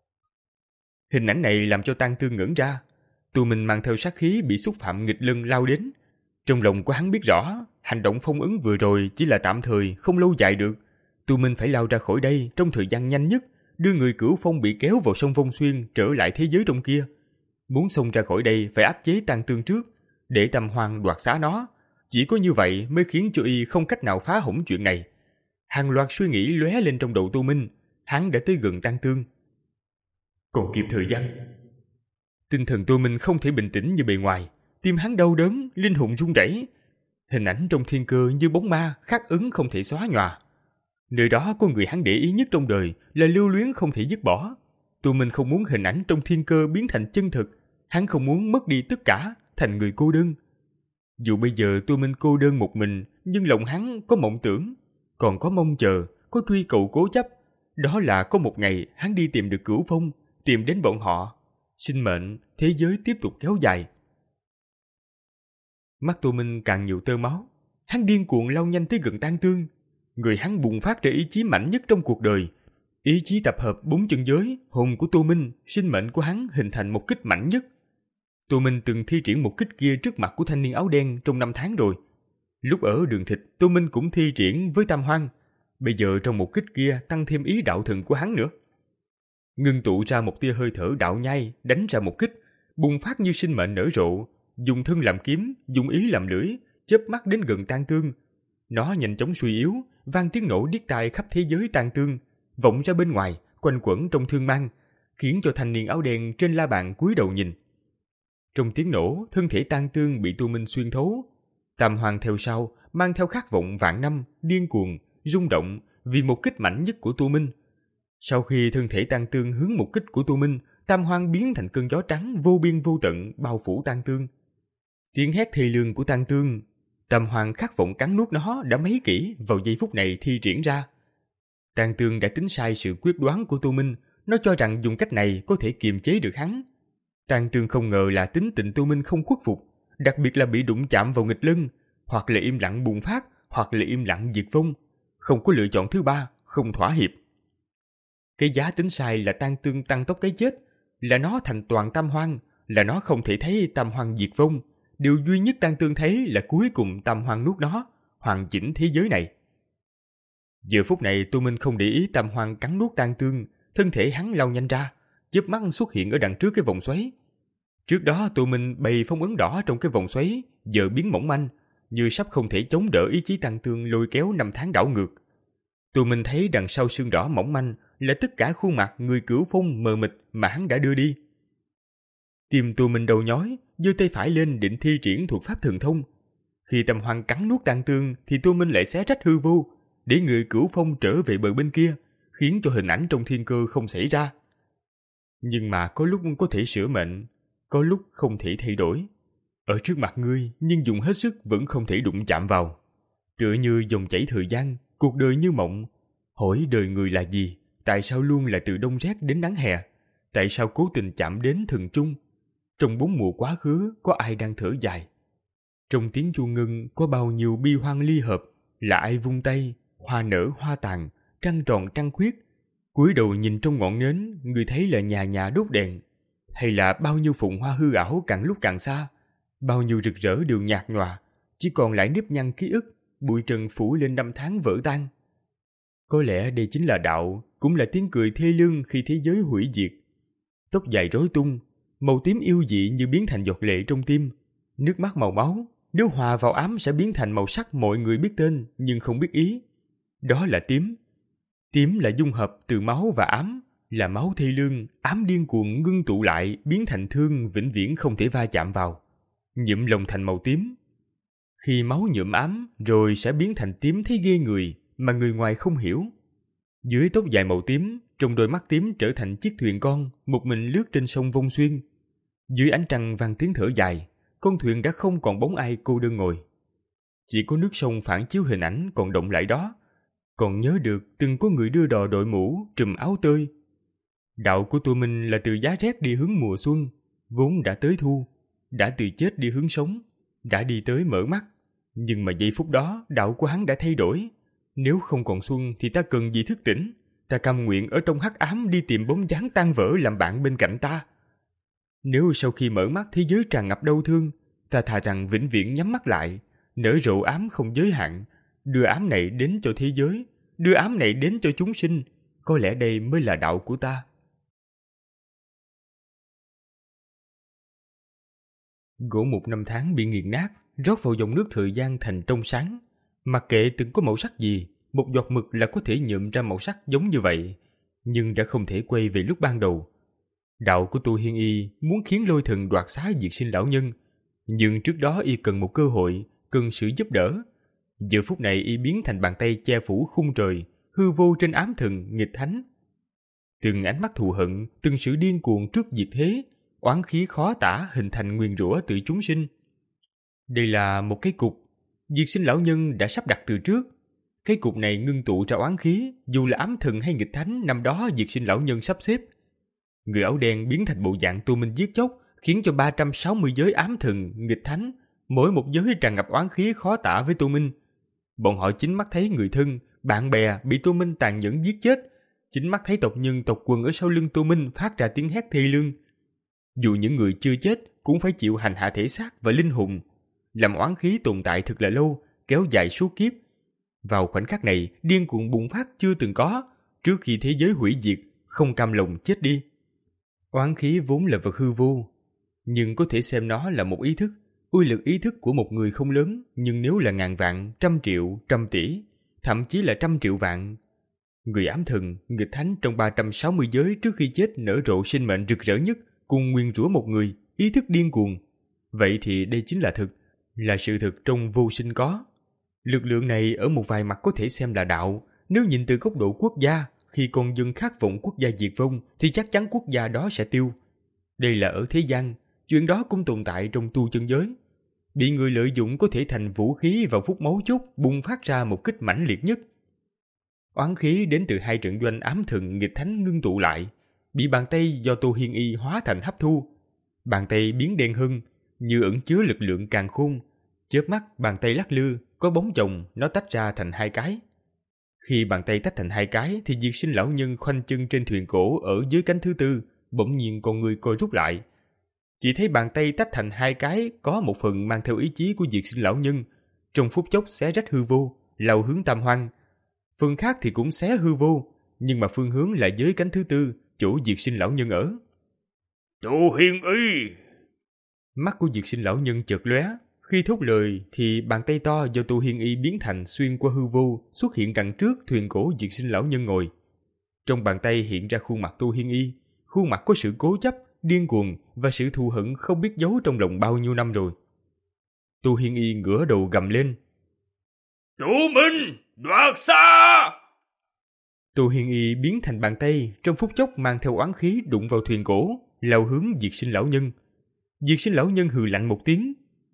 Hình ảnh này làm cho Tang Tương ngẩn ra. Tu Minh mang theo sát khí bị xúc phạm nghịch lân lao đến. Trong lòng của hắn biết rõ, hành động phong ấn vừa rồi chỉ là tạm thời, không lâu dài được. Tu Minh phải lao ra khỏi đây trong thời gian nhanh nhất, đưa người Cửu Phong bị kéo vào sông Vông Xuyên trở lại thế giới trong kia. Muốn xông ra khỏi đây phải áp chế Tang Tương trước, để Tam Hoang đoạt xá nó. Chỉ có như vậy mới khiến cho y không cách nào phá hỏng chuyện này. Hàng loạt suy nghĩ lóe lên trong đầu Tu Minh. Hắn đã tới gần Tang Tương. Còn kịp thời gian. Tinh thần Tu Minh không thể bình tĩnh như bề ngoài. Tim hắn đau đớn, linh hồn run rẩy. Hình ảnh trong thiên cơ như bóng ma, khắc ấn không thể xóa nhòa. Nơi đó có người hắn để ý nhất trong đời, là lưu luyến không thể dứt bỏ. Tu Minh không muốn hình ảnh trong thiên cơ biến thành chân thực. Hắn không muốn mất đi tất cả, thành người cô đơn. Dù bây giờ Tu Minh cô đơn một mình, nhưng lòng hắn có mộng tưởng, còn có mong chờ, có truy cầu cố chấp. Đó là có một ngày hắn đi tìm được Cửu Phong, tìm đến bọn họ. Sinh mệnh, thế giới tiếp tục kéo dài. Mắt Tu Minh càng nhiều tơ máu. Hắn điên cuồng lao nhanh tới gần Tang Tương. Người hắn bùng phát ra ý chí mạnh nhất trong cuộc đời. Ý chí tập hợp bốn chân giới, hồn của Tu Minh, sinh mệnh của hắn hình thành một kích mạnh nhất. Tu Minh từng thi triển một kích kia trước mặt của thanh niên áo đen trong năm tháng rồi. Lúc ở đường thịt, Tu Minh cũng thi triển với Tam Hoang. Bây giờ trong một kích kia tăng thêm ý đạo thần của hắn nữa. Ngưng tụ ra một tia hơi thở đạo nhai, đánh ra một kích, bùng phát như sinh mệnh nở rộ, dùng thân làm kiếm, dùng ý làm lưỡi, chớp mắt đến gần Tang Tương. Nó nhanh chóng suy yếu, vang tiếng nổ điếc tai khắp thế giới Tang Tương, vọng ra bên ngoài, quanh quẩn trong thương mang, khiến cho thanh niên áo đen trên la bàn cúi đầu nhìn. Trong tiếng nổ, thân thể Tang Tương bị Tu Minh xuyên thấu. Tam Hoang theo sau, mang theo khát vọng vạn năm, điên cuồng, rung động vì một kích mạnh nhất của Tu Minh. Sau khi thân thể Tang Tương hướng một kích của Tu Minh, Tam Hoang biến thành cơn gió trắng vô biên vô tận bao phủ Tang Tương. Tiếng hét thê lương của Tang Tương, Tam Hoang khát vọng cắn nuốt nó đã mấy kỹ vào giây phút này thi triển ra. Tang Tương đã tính sai sự quyết đoán của Tu Minh, nó cho rằng dùng cách này có thể kiềm chế được hắn. Tang Tương không ngờ là tính tình Tu Minh không khuất phục, đặc biệt là bị đụng chạm vào nghịch lân, hoặc là im lặng bùng phát, hoặc là im lặng diệt vong, không có lựa chọn thứ ba, không thỏa hiệp. Cái giá tính sai là Tang Tương tăng tốc cái chết, là nó thành toàn Tam Hoang, là nó không thể thấy Tam Hoang diệt vong. Điều duy nhất Tang Tương thấy là cuối cùng Tam Hoang nuốt nó, hoàn chỉnh thế giới này. Giờ phút này Tu Minh không để ý Tam Hoang cắn nuốt Tang Tương, thân thể hắn lao nhanh ra, chớp mắt xuất hiện ở đằng trước cái vòng xoáy. Trước đó Tu Minh bày phong ấn đỏ trong cái vòng xoáy, giờ biến mỏng manh, như sắp không thể chống đỡ ý chí Tang Tương lôi kéo năm tháng đảo ngược. Tu Minh thấy đằng sau sương đỏ mỏng manh là tất cả khuôn mặt người Cửu Phong mờ mịt mà hắn đã đưa đi. Tim Tu Minh đầu nhói, giơ tay phải lên định thi triển thuật pháp thần thông. Khi Tam Hoang cắn nuốt Tang Tương thì Tô Minh lại xé rách hư vô, để người Cửu Phong trở về bờ bên kia, khiến cho hình ảnh trong thiên cơ không xảy ra. Nhưng mà có lúc có thể sửa mệnh, có lúc không thể thay đổi. Ở trước mặt ngươi nhưng dùng hết sức vẫn không thể đụng chạm vào. Tựa như dòng chảy thời gian, cuộc đời như mộng. Hỏi đời người là gì? Tại sao luôn là từ đông rét đến nắng hè? Tại sao cố tình chạm đến thần chung? Trong bốn mùa quá khứ có ai đang thở dài? Trong tiếng chuông ngân có bao nhiêu bi hoang ly hợp? Là ai vung tay, hoa nở hoa tàn, trăng tròn trăng khuyết? Cúi đầu nhìn trong ngọn nến, người thấy là nhà nhà đốt đèn. Hay là bao nhiêu phụng hoa hư ảo càng lúc càng xa? Bao nhiêu rực rỡ đều nhạt nhòa, chỉ còn lại nếp nhăn ký ức, bụi trần phủ lên năm tháng vỡ tan. Có lẽ đây chính là đạo, cũng là tiếng cười thê lương khi thế giới hủy diệt. Tóc dài rối tung, màu tím yêu dị như biến thành giọt lệ trong tim. Nước mắt màu máu, nếu hòa vào ám sẽ biến thành màu sắc mọi người biết tên nhưng không biết ý. Đó là tím. Tím là dung hợp từ máu và ám, là máu thê lương, ám điên cuồng ngưng tụ lại biến thành thương vĩnh viễn không thể va chạm vào. Nhuộm lòng thành màu tím. Khi máu nhuộm ám rồi sẽ biến thành tím thấy ghê người mà người ngoài không hiểu. Dưới tóc dài màu tím, trong đôi mắt tím trở thành chiếc thuyền con, một mình lướt trên sông Vong Xuyên. Dưới ánh trăng vang tiếng thở dài, con thuyền đã không còn bóng ai cô đơn ngồi. Chỉ có nước sông phản chiếu hình ảnh còn động lại đó. Còn nhớ được từng có người đưa đò đội mũ, trùm áo tơi. Đạo của Tô Minh là từ giá rét đi hướng mùa xuân, vốn đã tới thu, đã từ chết đi hướng sống, đã đi tới mở mắt. Nhưng mà giây phút đó, đạo của hắn đã thay đổi. Nếu không còn xuân thì ta cần gì thức tỉnh? Ta cam nguyện ở trong hắc ám đi tìm bóng dáng tan vỡ làm bạn bên cạnh ta. Nếu sau khi mở mắt thế giới tràn ngập đau thương, ta thà rằng vĩnh viễn nhắm mắt lại, nở rộ ám không giới hạn, đưa ám này đến cho thế giới, đưa ám này đến cho chúng sinh. Có lẽ đây mới là đạo của ta. Gỗ mục năm tháng bị nghiền nát, rót vào dòng nước thời gian thành trong sáng. Mặc kệ từng có màu sắc gì, một giọt mực là có thể nhuộm ra màu sắc giống như vậy, nhưng đã không thể quay về lúc ban đầu. Đạo của Tô Hiên Y muốn khiến Lôi Thần đoạt xá diệt sinh lão nhân, nhưng trước đó y cần một cơ hội, cần sự giúp đỡ. Giờ phút này y biến thành bàn tay che phủ khung trời, hư vô trên ám thần nghịch thánh. Từng ánh mắt thù hận, từng sự điên cuồng trước diệt thế, oán khí khó tả hình thành nguyền rủa từ chúng sinh. Đây là một cái cục, diệt sinh lão nhân đã sắp đặt từ trước. Cái cục này ngưng tụ ra oán khí, dù là ám thần hay nghịch thánh năm đó diệt sinh lão nhân sắp xếp. Người áo đen biến thành bộ dạng Tô Minh giết chóc, khiến cho ba trăm sáu mươi giới ám thần, nghịch thánh, mỗi một giới tràn ngập oán khí khó tả với Tô Minh. Bọn họ chính mắt thấy người thân, bạn bè bị Tô Minh tàn nhẫn giết chết, chính mắt thấy tộc nhân tộc quần ở sau lưng Tô Minh phát ra tiếng hét thê lương. Dù những người chưa chết cũng phải chịu hành hạ thể xác và linh hồn, làm oán khí tồn tại thật là lâu, kéo dài suốt kiếp. Vào khoảnh khắc này, điên cuồng bùng phát chưa từng có, trước khi thế giới hủy diệt, không cam lòng chết đi. Oán khí vốn là vật hư vô, nhưng có thể xem nó là một ý thức. Uy lực ý thức của một người không lớn, nhưng nếu là ngàn vạn, trăm triệu, trăm tỷ, thậm chí là trăm triệu vạn. Người ám thần, nghịch thánh trong ba trăm sáu mươi giới trước khi chết nở rộ sinh mệnh rực rỡ nhất, cùng nguyên rủa một người, ý thức điên cuồng. Vậy thì đây chính là thực, là sự thực trong vô sinh có. Lực lượng này ở một vài mặt có thể xem là đạo, nếu nhìn từ góc độ quốc gia, khi con dân khát vọng quốc gia diệt vong thì chắc chắn quốc gia đó sẽ tiêu. Đây là ở thế gian, chuyện đó cũng tồn tại trong tu chân giới. Bị người lợi dụng có thể thành vũ khí vào phút mấu chốt bùng phát ra một kích mãnh liệt nhất. Oán khí đến từ hai trận doanh ám thần nghịch thánh ngưng tụ lại, bị bàn tay do Tô Hiên Y hóa thành hấp thu. Bàn tay biến đen hơn, như ẩn chứa lực lượng càn khôn. Chớp mắt bàn tay lắc lư, có bóng chồng, nó tách ra thành hai cái. Khi bàn tay tách thành hai cái thì diệt sinh lão nhân khoanh chân trên thuyền cổ ở dưới cánh thứ tư, bỗng nhiên con người co rút lại. Chỉ thấy bàn tay tách thành hai cái có một phần mang theo ý chí của diệt sinh lão nhân, trong phút chốc xé rách hư vô, lao hướng Tam Hoang. Phần khác thì cũng xé hư vô, nhưng mà phương hướng là dưới cánh thứ tư, chỗ diệt sinh lão nhân ở. Tô Hiên Y! Mắt của diệt sinh lão nhân chợt lóe, khi thốt lời thì bàn tay to do Tô Hiên Y biến thành xuyên qua hư vô, xuất hiện đằng trước thuyền cổ diệt sinh lão nhân ngồi. Trong bàn tay hiện ra khuôn mặt Tô Hiên Y, khuôn mặt có sự cố chấp, điên cuồng và sự thù hận không biết giấu trong lòng bao nhiêu năm rồi. Tô Hiên Y ngửa đầu gầm lên. Tụ Minh, đoạt xá! Tô Hiên Y biến thành bàn tay, trong phút chốc mang theo oán khí đụng vào thuyền gỗ, lao hướng Diệt Sinh lão nhân. Diệt Sinh lão nhân hừ lạnh một tiếng.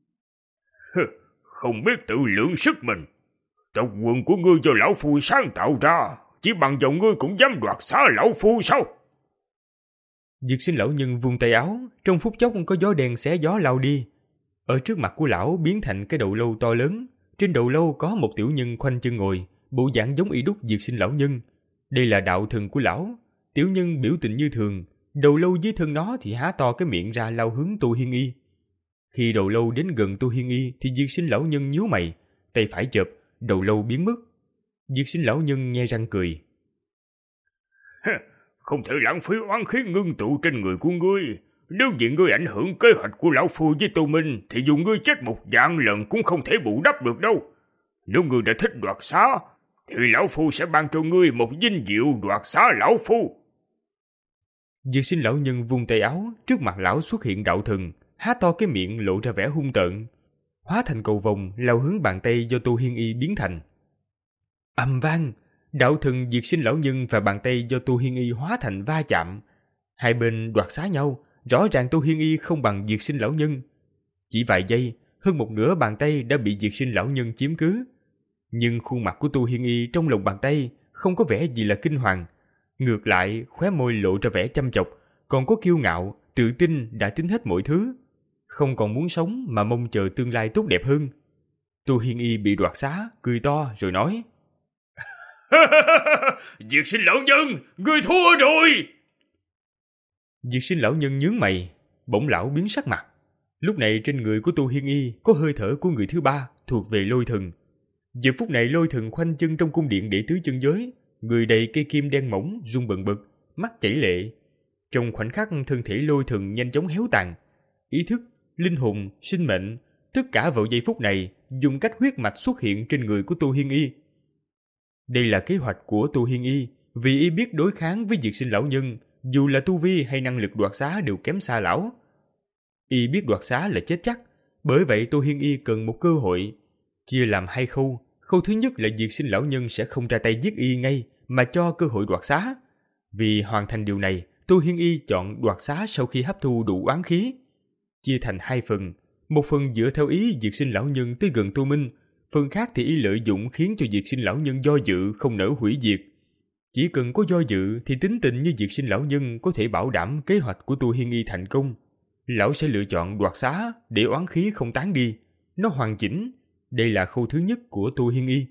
Không biết tự lượng sức mình. Tộc quần của ngươi do lão phu sáng tạo ra, chỉ bằng vào ngươi cũng dám đoạt xá lão phu sao? Diệt Sinh lão nhân vung tay áo, trong phút chốc có gió đen xé gió lao đi. Ở trước mặt của lão biến thành cái đầu lâu to lớn, trên đầu lâu có một tiểu nhân khoanh chân ngồi, bộ dạng giống y đúc Diệt Sinh lão nhân. Đây là đạo thần của lão. Tiểu nhân biểu tình như thường, đầu lâu dưới thân nó thì há to cái miệng ra lao hướng Tô Hiên Y. Khi đầu lâu đến gần Tô Hiên Y thì Diệt Sinh lão nhân nhíu mày, tay phải chộp, đầu lâu biến mất. Diệt Sinh lão nhân nhe răng cười. Không thể lãng phí oán khí ngưng tụ trên người của ngươi. Nếu vì ngươi ảnh hưởng kế hoạch của lão phu với Tô Minh thì dù ngươi chết một vạn lần cũng không thể bù đắp được đâu. Nếu ngươi đã thích đoạt xá thì lão phu sẽ ban cho ngươi một vinh diệu đoạt xá lão phu. Diệt Sinh lão nhân vung tay áo, trước mặt lão xuất hiện đạo thần, há to cái miệng lộ ra vẻ hung tợn, hóa thành cầu vồng lao hướng bàn tay do Tô Hiên Y biến thành. Ầm vang, đạo thần Diệt Sinh lão nhân và bàn tay do Tô Hiên Y hóa thành va chạm, hai bên đoạt xá nhau. Rõ ràng Tô Hiên Y không bằng Diệt Sinh lão nhân. Chỉ vài giây, hơn một nửa bàn tay đã bị Diệt Sinh lão nhân chiếm cứ. Nhưng khuôn mặt của Tô Hiên Y trong lòng bàn tay không có vẻ gì là kinh hoàng. Ngược lại, khóe môi lộ ra vẻ chăm chọc, còn có kiêu ngạo, tự tin đã tính hết mọi thứ. Không còn muốn sống mà mong chờ tương lai tốt đẹp hơn. Tô Hiên Y bị đoạt xá, cười to rồi nói. Diệt Sinh lão nhân, ngươi thua rồi! Diệt Sinh lão nhân nhướng mày, bỗng lão biến sắc mặt. Lúc này trên người của Tô Hiên Y có hơi thở của người thứ ba thuộc về lôi thần. Giờ phút này lôi thần khoanh chân trong cung điện đệ tứ chân giới, người đầy cây kim đen mỏng rung bần bật, mắt chảy lệ. Trong khoảnh khắc thân thể lôi thần nhanh chóng héo tàn, ý thức, linh hồn, sinh mệnh, tất cả vào giây phút này dùng cách huyết mạch xuất hiện trên người của Tô Hiên Y. Đây là kế hoạch của Tô Hiên Y, vì y biết đối kháng với Diệt Sinh lão nhân, dù là tu vi hay năng lực đoạt xá đều kém xa lão. Y biết đoạt xá là chết chắc, bởi vậy Tô Hiên Y cần một cơ hội. Chia làm hai khâu, khâu thứ nhất là Diệt Sinh lão nhân sẽ không ra tay giết y ngay, mà cho cơ hội đoạt xá. Vì hoàn thành điều này, Tô Hiên Y chọn đoạt xá sau khi hấp thu đủ oán khí. Chia thành hai phần, một phần dựa theo ý Diệt Sinh lão nhân tới gần Tô Minh, phần khác thì y lợi dụng khiến cho Diệt Sinh lão nhân do dự không nỡ hủy diệt. Chỉ cần có do dự thì tính tình như Diệt Sinh lão nhân có thể bảo đảm kế hoạch của Tô Hiên Y thành công. Lão sẽ lựa chọn đoạt xá để oán khí không tán đi, nó hoàn chỉnh. Đây là khâu thứ nhất của Tô Hiên Y.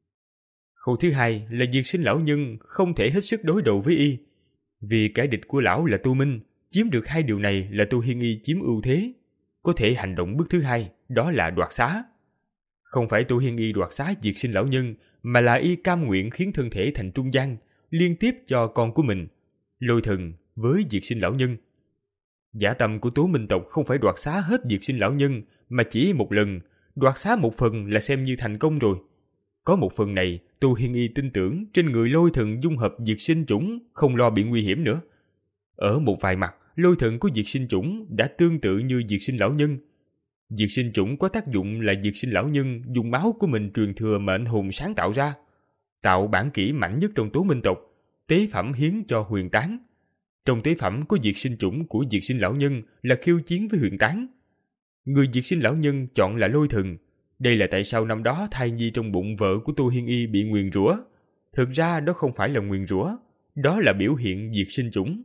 Khâu thứ hai là Diệt Sinh lão nhân không thể hết sức đối đầu với y. Vì kẻ địch của lão là Tô Minh, chiếm được hai điều này là Tô Hiên Y chiếm ưu thế. Có thể hành động bước thứ hai, đó là đoạt xá. Không phải Tô Hiên Y đoạt xá Diệt Sinh lão nhân, mà là y cam nguyện khiến thân thể thành trung gian, liên tiếp cho con của mình, lôi thần với Diệt Sinh lão nhân. Dã tâm của Tố Minh tộc không phải đoạt xá hết Diệt Sinh lão nhân, mà chỉ một lần, đoạt xá một phần là xem như thành công rồi. Có một phần này, Tô Hiên Y tin tưởng trên người lôi thần dung hợp Diệt Sinh chủng, không lo bị nguy hiểm nữa. Ở một vài mặt, lôi thần của Diệt Sinh chủng đã tương tự như Diệt Sinh lão nhân. Diệt Sinh chủng có tác dụng là Diệt Sinh lão nhân dùng máu của mình truyền thừa mệnh hồn sáng tạo ra, tạo bản kỹ mạnh nhất trong Tố Minh tộc, tế phẩm hiến cho Huyền Tán. Trong tế phẩm có Diệt Sinh chủng của Diệt Sinh lão nhân là khiêu chiến với Huyền Tán. Người Diệt Sinh lão nhân chọn là lôi thần. Đây là tại sao năm đó thai nhi trong bụng vợ của Tô Hiên Y bị nguyền rủa. Thực ra đó không phải là nguyền rủa, đó là biểu hiện Diệt Sinh chủng.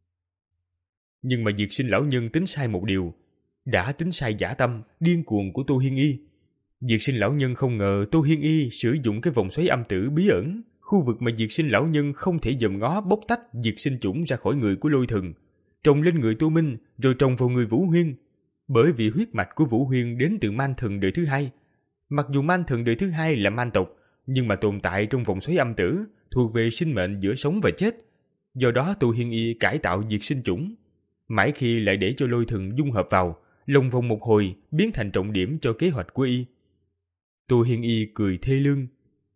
Nhưng mà Diệt Sinh lão nhân tính sai một điều, đã tính sai dã tâm, điên cuồng của Tô Hiên Y. Diệt Sinh lão nhân không ngờ Tô Hiên Y sử dụng cái vòng xoáy âm tử bí ẩn, khu vực mà Diệt Sinh lão nhân không thể dòm ngó bóc tách Diệt Sinh chủng ra khỏi người của lôi thần, trồng lên người Tô Minh rồi trồng vào người Vũ Huyên. Bởi vì huyết mạch của Vũ Huyên đến từ man thần đời thứ hai. Mặc dù man thần đời thứ hai là man tộc, nhưng mà tồn tại trong vòng xoáy âm tử, thuộc về sinh mệnh giữa sống và chết. Do đó Tô Hiên Y cải tạo Diệt Sinh chủng, mãi khi lại để cho lôi thần dung hợp vào, lồng vòng một hồi biến thành trọng điểm cho kế hoạch của y. Tô Hiên Y cười thê lương.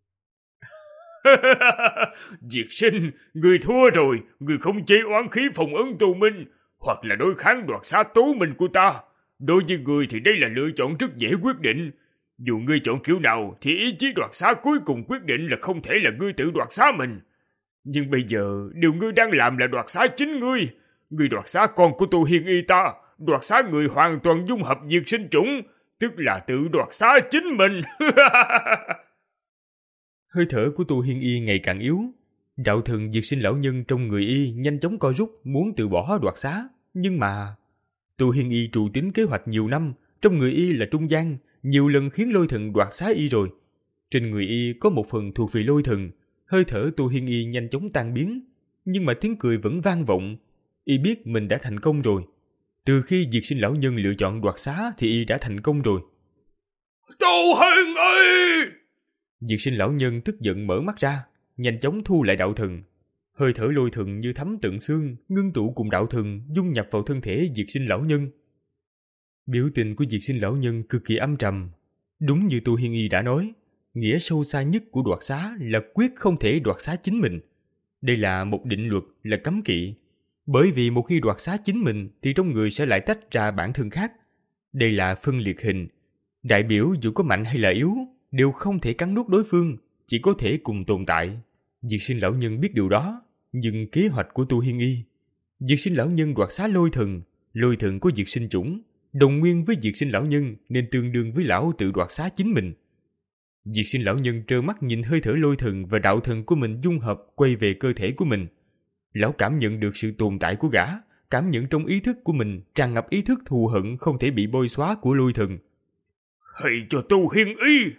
Diệt Sinh, người thua rồi, người không chế oán khí phòng ấn Tô Minh, hoặc là đối kháng đoạt xá Tố Minh của ta. Đối với ngươi thì đây là lựa chọn rất dễ quyết định. Dù ngươi chọn kiểu nào thì ý chí đoạt xá cuối cùng quyết định là không thể là ngươi tự đoạt xá mình. Nhưng bây giờ điều ngươi đang làm là đoạt xá chính ngươi. Ngươi đoạt xá con của Tu Hiên Y ta, đoạt xá người hoàn toàn dung hợp diệt sinh chủng, tức là tự đoạt xá chính mình. Hơi thở của Tu Hiên Y ngày càng yếu. Đạo thần diệt sinh lão nhân trong người y nhanh chóng co rút muốn từ bỏ đoạt xá. Nhưng mà Tu Hiên Y trù tính kế hoạch nhiều năm, trong người y là trung gian, nhiều lần khiến lôi thần đoạt xá y rồi. Trên người y có một phần thuộc về lôi thần. Hơi thở Tu Hiên Y nhanh chóng tan biến, nhưng mà tiếng cười vẫn vang vọng. Y biết mình đã thành công rồi. Từ khi diệt sinh lão nhân lựa chọn đoạt xá thì y đã thành công rồi. Tu Hiên Y! Diệt sinh lão nhân tức giận mở mắt ra, nhanh chóng thu lại đạo thần. Hơi thở lôi thần như thấm tận xương, ngưng tụ cùng đạo thần dung nhập vào thân thể diệt sinh lão nhân. Biểu tình của diệt sinh lão nhân cực kỳ âm trầm. Đúng như Tu Hiên Y đã nói, nghĩa sâu xa nhất của đoạt xá là quyết không thể đoạt xá chính mình. Đây là một định luật, là cấm kỵ. Bởi vì một khi đoạt xá chính mình thì trong người sẽ lại tách ra bản thân khác. Đây là phân liệt hình. Đại biểu dù có mạnh hay là yếu đều không thể cắn nuốt đối phương, chỉ có thể cùng tồn tại. Diệt sinh lão nhân biết điều đó, nhưng kế hoạch của Tu Hiên Y. Diệt sinh lão nhân đoạt xá lôi thần, lôi thần có diệt sinh chủng, đồng nguyên với diệt sinh lão nhân nên tương đương với lão tự đoạt xá chính mình. Diệt sinh lão nhân trơ mắt nhìn hơi thở lôi thần và đạo thần của mình dung hợp quay về cơ thể của mình. Lão cảm nhận được sự tồn tại của gã, cảm nhận trong ý thức của mình tràn ngập ý thức thù hận không thể bị bôi xóa của lôi thần. Hay cho Tu Hiên Y!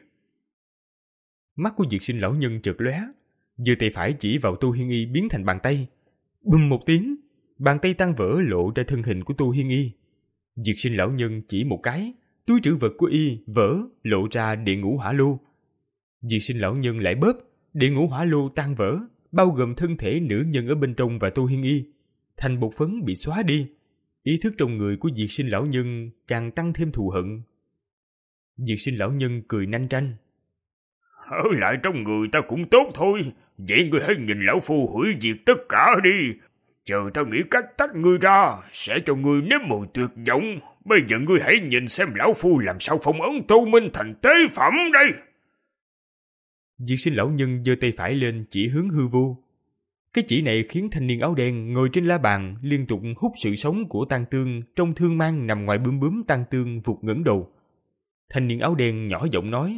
Mắt của diệt sinh lão nhân chợt lóe, giơ tay phải chỉ vào Tu Hiên Y biến thành bàn tay. Bùm một tiếng, bàn tay tan vỡ lộ ra thân hình của Tu Hiên Y. Diệt sinh lão nhân chỉ một cái, túi trữ vật của y vỡ lộ ra địa ngũ hỏa lô. Diệt sinh lão nhân lại bóp, địa ngũ hỏa lô tan vỡ, bao gồm thân thể nữ nhân ở bên trong và Tu Hiên Y, thành bột phấn bị xóa đi. Ý thức trong người của diệt sinh lão nhân càng tăng thêm thù hận. Diệt sinh lão nhân cười nanh tranh. Ở lại trong người ta cũng tốt thôi, vậy ngươi hãy nhìn lão phu hủy diệt tất cả đi. Chờ ta nghĩ cách tách ngươi ra, sẽ cho ngươi nếm mùi tuyệt vọng. Bây giờ ngươi hãy nhìn xem lão phu làm sao phong ấn Tô Minh thành tế phẩm đây. Diệt sinh lão nhân giơ tay phải lên chỉ hướng hư vô. Cái chỉ này khiến thanh niên áo đen ngồi trên la bàn liên tục hút sự sống của Tang Tương trong thương mang nằm ngoài bướm bướm Tang Tương vụt ngẩng đầu. Thanh niên áo đen nhỏ giọng nói: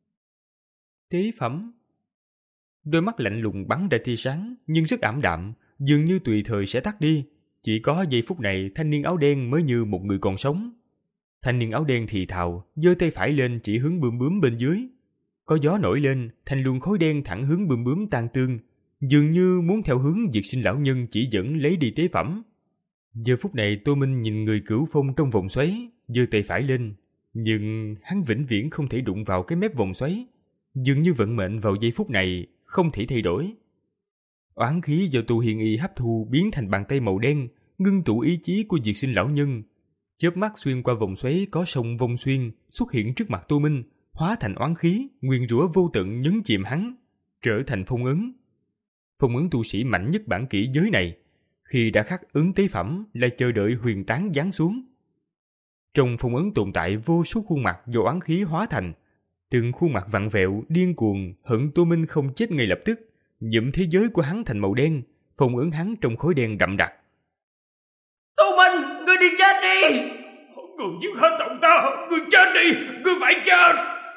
Tế phẩm. Đôi mắt lạnh lùng bắn ra tia sáng nhưng rất ảm đạm, dường như tùy thời sẽ tắt đi. Chỉ có giây phút này thanh niên áo đen mới như một người còn sống. Thanh niên áo đen thì thào, giơ tay phải lên chỉ hướng bướm bướm bên dưới. Có gió nổi lên, thành luồng khói đen thẳng hướng bướm bướm Tang Tương, dường như muốn theo hướng diệt sinh lão nhân chỉ dẫn lấy đi tế phẩm. Giờ phút này Tô Minh nhìn người cửu phong trong vòng xoáy, giơ tay phải lên, nhưng hắn vĩnh viễn không thể đụng vào cái mép vòng xoáy. Dường như vận mệnh vào giây phút này không thể thay đổi. Oán khí do Tu Hiên Y hấp thu biến thành bàn tay màu đen, ngưng tụ ý chí của diệt sinh lão nhân. Chớp mắt xuyên qua vòng xoáy có sông vong xuyên xuất hiện trước mặt Tô Minh, hóa thành oán khí, nguyền rủa vô tận nhấn chìm hắn, trở thành phong ấn. Phong ấn tu sĩ mạnh nhất bản kỷ giới này, khi đã khắc ấn tế phẩm lại chờ đợi huyền tán giáng xuống. Trong phong ấn tồn tại vô số khuôn mặt do oán khí hóa thành, từng khuôn mặt vặn vẹo, điên cuồng, hận Tô Minh không chết ngay lập tức, nhuộm thế giới của hắn thành màu đen, phong ấn hắn trong khói đen đậm đặc. Tô Minh, ngươi đi chết đi! Ngươi giết hết tộc ta, ngươi chết đi, ngươi phải chết!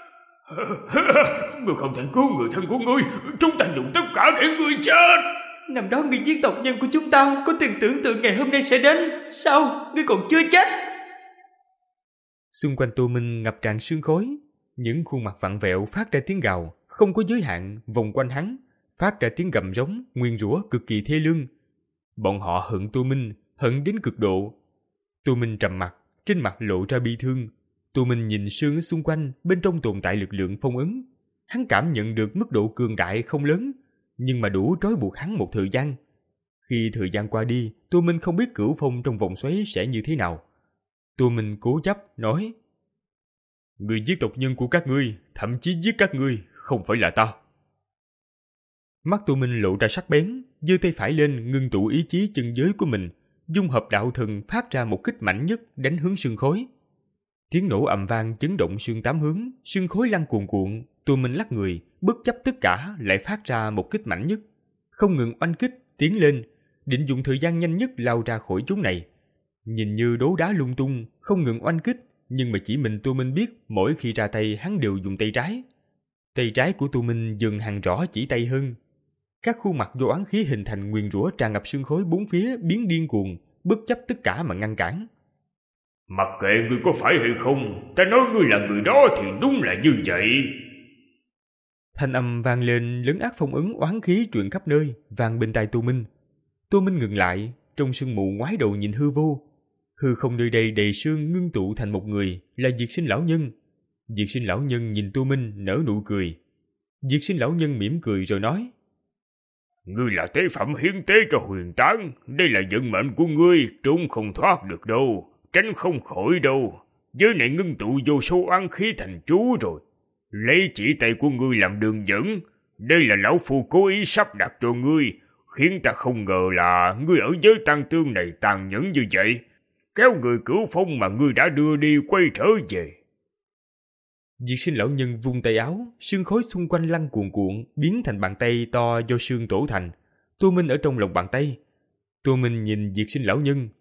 Ngươi không thể cứu người thân của ngươi, chúng ta dùng tất cả để ngươi chết! Năm đó ngươi giết tộc nhân của chúng ta, có từng tưởng tượng ngày hôm nay sẽ đến, sao ngươi còn chưa chết? Xung quanh Tô Minh ngập tràn sương khói, những khuôn mặt vặn vẹo phát ra tiếng gào, không có giới hạn, vòng quanh hắn, phát ra tiếng gầm rống, nguyên rủa cực kỳ thê lương. Bọn họ hận Tô Minh, hận đến cực độ. Tô Minh trầm mặt, trên mặt lộ ra bi thương. Tô Minh nhìn sương ở xung quanh, bên trong tồn tại lực lượng phong ấn. Hắn cảm nhận được mức độ cường đại không lớn, nhưng mà đủ trói buộc hắn một thời gian. Khi thời gian qua đi, Tô Minh không biết cửu phong trong vòng xoáy sẽ như thế nào. Tô Minh cố chấp, nói: Người giết tộc nhân của các ngươi, thậm chí giết các ngươi, không phải là ta. Mắt Tô Minh lộ ra sắc bén, giơ tay phải lên ngưng tụ ý chí chân giới của mình, dung hợp đạo thần phát ra một kích mạnh nhất đánh hướng sương khói. Tiếng nổ ầm vang chấn động xương tám hướng, xương khối lăn cuồn cuộn. Tô Minh lắc người, bất chấp tất cả lại phát ra một kích mạnh nhất, không ngừng oanh kích, tiến lên, định dùng thời gian nhanh nhất lao ra khỏi chúng này. Nhìn như đố đá lung tung, không ngừng oanh kích, nhưng mà chỉ mình Tô Minh biết mỗi khi ra tay hắn đều dùng tay trái. Tay trái của Tô Minh dần hàng rõ chỉ tay hơn. Các khuôn mặt do oán khí hình thành nguyền rủa tràn ngập xương khối bốn phía biến điên cuồng, bất chấp tất cả mà ngăn cản. Mặc kệ ngươi có phải hay không, ta nói ngươi là người đó thì đúng là như vậy. Thanh âm vang lên lấn át phong ấn oán khí truyền khắp nơi, vang bên tai Tô Minh. Tô Minh ngừng lại, trong sương mù ngoái đầu nhìn hư vô. Hư không nơi đây đầy sương ngưng tụ thành một người, là Diệt Sinh lão nhân. Diệt Sinh lão nhân nhìn Tô Minh nở nụ cười. Diệt Sinh lão nhân mỉm cười rồi nói: Ngươi là tế phẩm hiến tế cho huyền tán, đây là vận mệnh của ngươi, trốn không thoát được đâu, tránh không khỏi đâu. Giới này ngưng tụ vô số oán khí thành chú rồi. Lấy chỉ tay của ngươi làm đường dẫn, đây là lão phu cố ý sắp đặt cho ngươi, khiến ta không ngờ là ngươi ở giới tăng tương này tàn nhẫn như vậy, kéo người Cửu Phong mà ngươi đã đưa đi quay trở về. Diệt Sinh lão nhân vung tay áo, sương khối xung quanh lăn cuồn cuộn, biến thành bàn tay to do sương tổ thành. Tô Minh ở trong lòng bàn tay. Tô Minh nhìn Diệt Sinh lão nhân.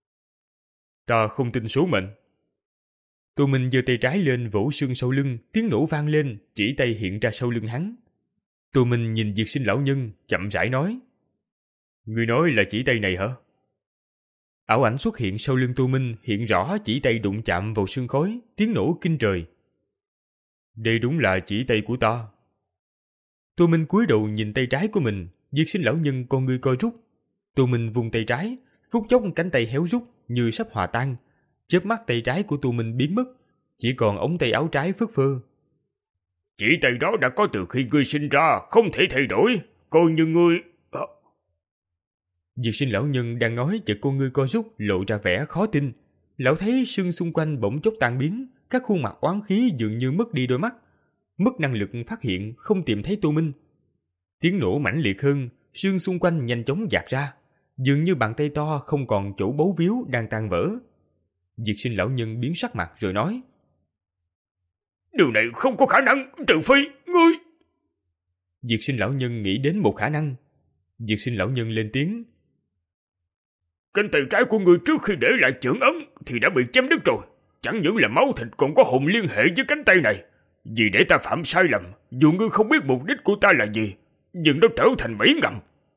Ta không tin số mệnh. Tô Minh giơ tay trái lên vỗ xương sau lưng, tiếng nổ vang lên, chỉ tay hiện ra sau lưng hắn. Tô Minh nhìn Diệt Sinh lão nhân, chậm rãi nói: Ngươi nói là chỉ tay này hả? Ảo ảnh xuất hiện sau lưng Tô Minh, hiện rõ chỉ tay đụng chạm vào sương khói, tiếng nổ kinh trời. Đây đúng là chỉ tay của ta. Tô Minh cúi đầu nhìn tay trái của mình, Diệt Sinh lão nhân con ngươi co rút. Tô Minh vung tay trái, phút chốc cánh tay héo rút như sắp hòa tan. Chớp mắt tay trái của Tô Minh biến mất, chỉ còn ống tay áo trái phất phơ. Chỉ tay đó đã có từ khi ngươi sinh ra, không thể thay đổi, coi như ngươi... À... Diệt Sinh lão nhân đang nói chợt con ngươi co rút lộ ra vẻ khó tin. Lão thấy sương xung quanh bỗng chốc tan biến, các khuôn mặt oán khí dường như mất đi đôi mắt, mất năng lực phát hiện, không tìm thấy Tô Minh. Tiếng nổ mãnh liệt hơn, sương xung quanh nhanh chóng dạt ra, dường như bàn tay to không còn chỗ bấu víu đang tan vỡ. Diệt Sinh lão nhân biến sắc mặt rồi nói: Điều này không có khả năng, trừ phi ngươi... Diệt Sinh lão nhân nghĩ đến một khả năng. Diệt Sinh lão nhân lên tiếng: Cánh tay trái của ngươi trước khi để lại chưởng ấn thì đã bị chém đứt rồi. Chẳng những là máu thịt còn có hồn liên hệ với cánh tay này. Vì để ta phạm sai lầm, dù ngươi không biết mục đích của ta là gì, nhưng nó trở thành bẫy ngầm.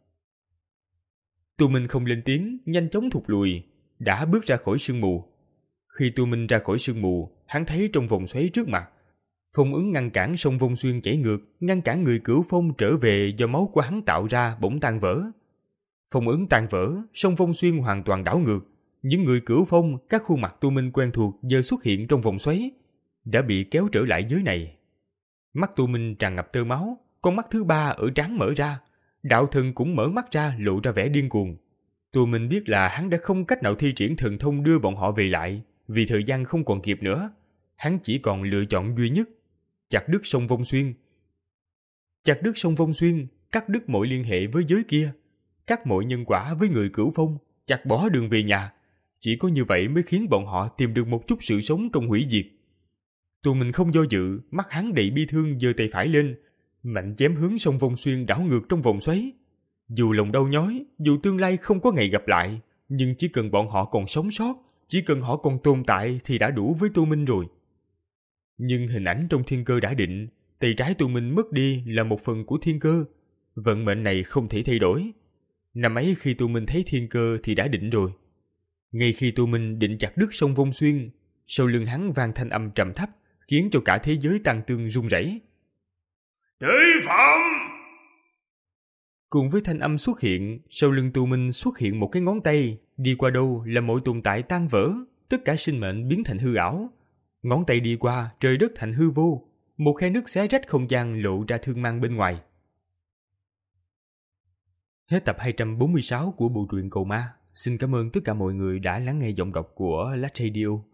Tô Minh không lên tiếng, nhanh chóng thụt lùi, đã bước ra khỏi sương mù. Khi Tô Minh ra khỏi sương mù, hắn thấy trong vòng xoáy trước mặt, phong ấn ngăn cản sông Vong Xuyên chảy ngược, ngăn cản người Cửu Phong trở về do máu của hắn tạo ra bỗng tan vỡ. Phong ấn tan vỡ, sông Vong Xuyên hoàn toàn đảo ngược. Những người Cửu Phong, các khuôn mặt Tô Minh quen thuộc giờ xuất hiện trong vòng xoáy, đã bị kéo trở lại giới này. Mắt Tô Minh tràn ngập tơ máu, con mắt thứ ba ở trán mở ra, đạo thần cũng mở mắt ra lộ ra vẻ điên cuồng. Tô Minh biết là hắn đã không cách nào thi triển thần thông đưa bọn họ về lại, vì thời gian không còn kịp nữa. Hắn chỉ còn lựa chọn duy nhất, chặt đứt sông Vong Xuyên. Chặt đứt sông Vong Xuyên, cắt đứt mọi liên hệ với giới kia, cắt mọi nhân quả với người Cửu Phong, chặt bỏ đường về nhà. Chỉ có như vậy mới khiến bọn họ tìm được một chút sự sống trong hủy diệt. Tô Minh không do dự, mắt hắn đầy bi thương giơ tay phải lên, mạnh chém hướng sông Vong Xuyên đảo ngược trong vòng xoáy. Dù lòng đau nhói, dù tương lai không có ngày gặp lại, nhưng chỉ cần bọn họ còn sống sót, chỉ cần họ còn tồn tại thì đã đủ với Tô Minh rồi. Nhưng hình ảnh trong thiên cơ đã định, tay trái Tô Minh mất đi là một phần của thiên cơ. Vận mệnh này không thể thay đổi. Năm ấy khi Tô Minh thấy thiên cơ thì đã định rồi. Ngay khi Tô Minh định chặt đứt sông Vong Xuyên, sau lưng hắn vang thanh âm trầm thấp, khiến cho cả thế giới tăng tương rung rẩy. Tế phẩm! Cùng với thanh âm xuất hiện, sau lưng Tô Minh xuất hiện một cái ngón tay, đi qua đâu là mọi tồn tại tan vỡ, tất cả sinh mệnh biến thành hư ảo. Ngón tay đi qua, trời đất thành hư vô, một khe nứt xé rách không gian lộ ra thương mang bên ngoài. Hết tập hai trăm bốn mươi sáu của bộ truyện Cầu Ma. Xin cảm ơn tất cả mọi người đã lắng nghe giọng đọc của Lát Radio.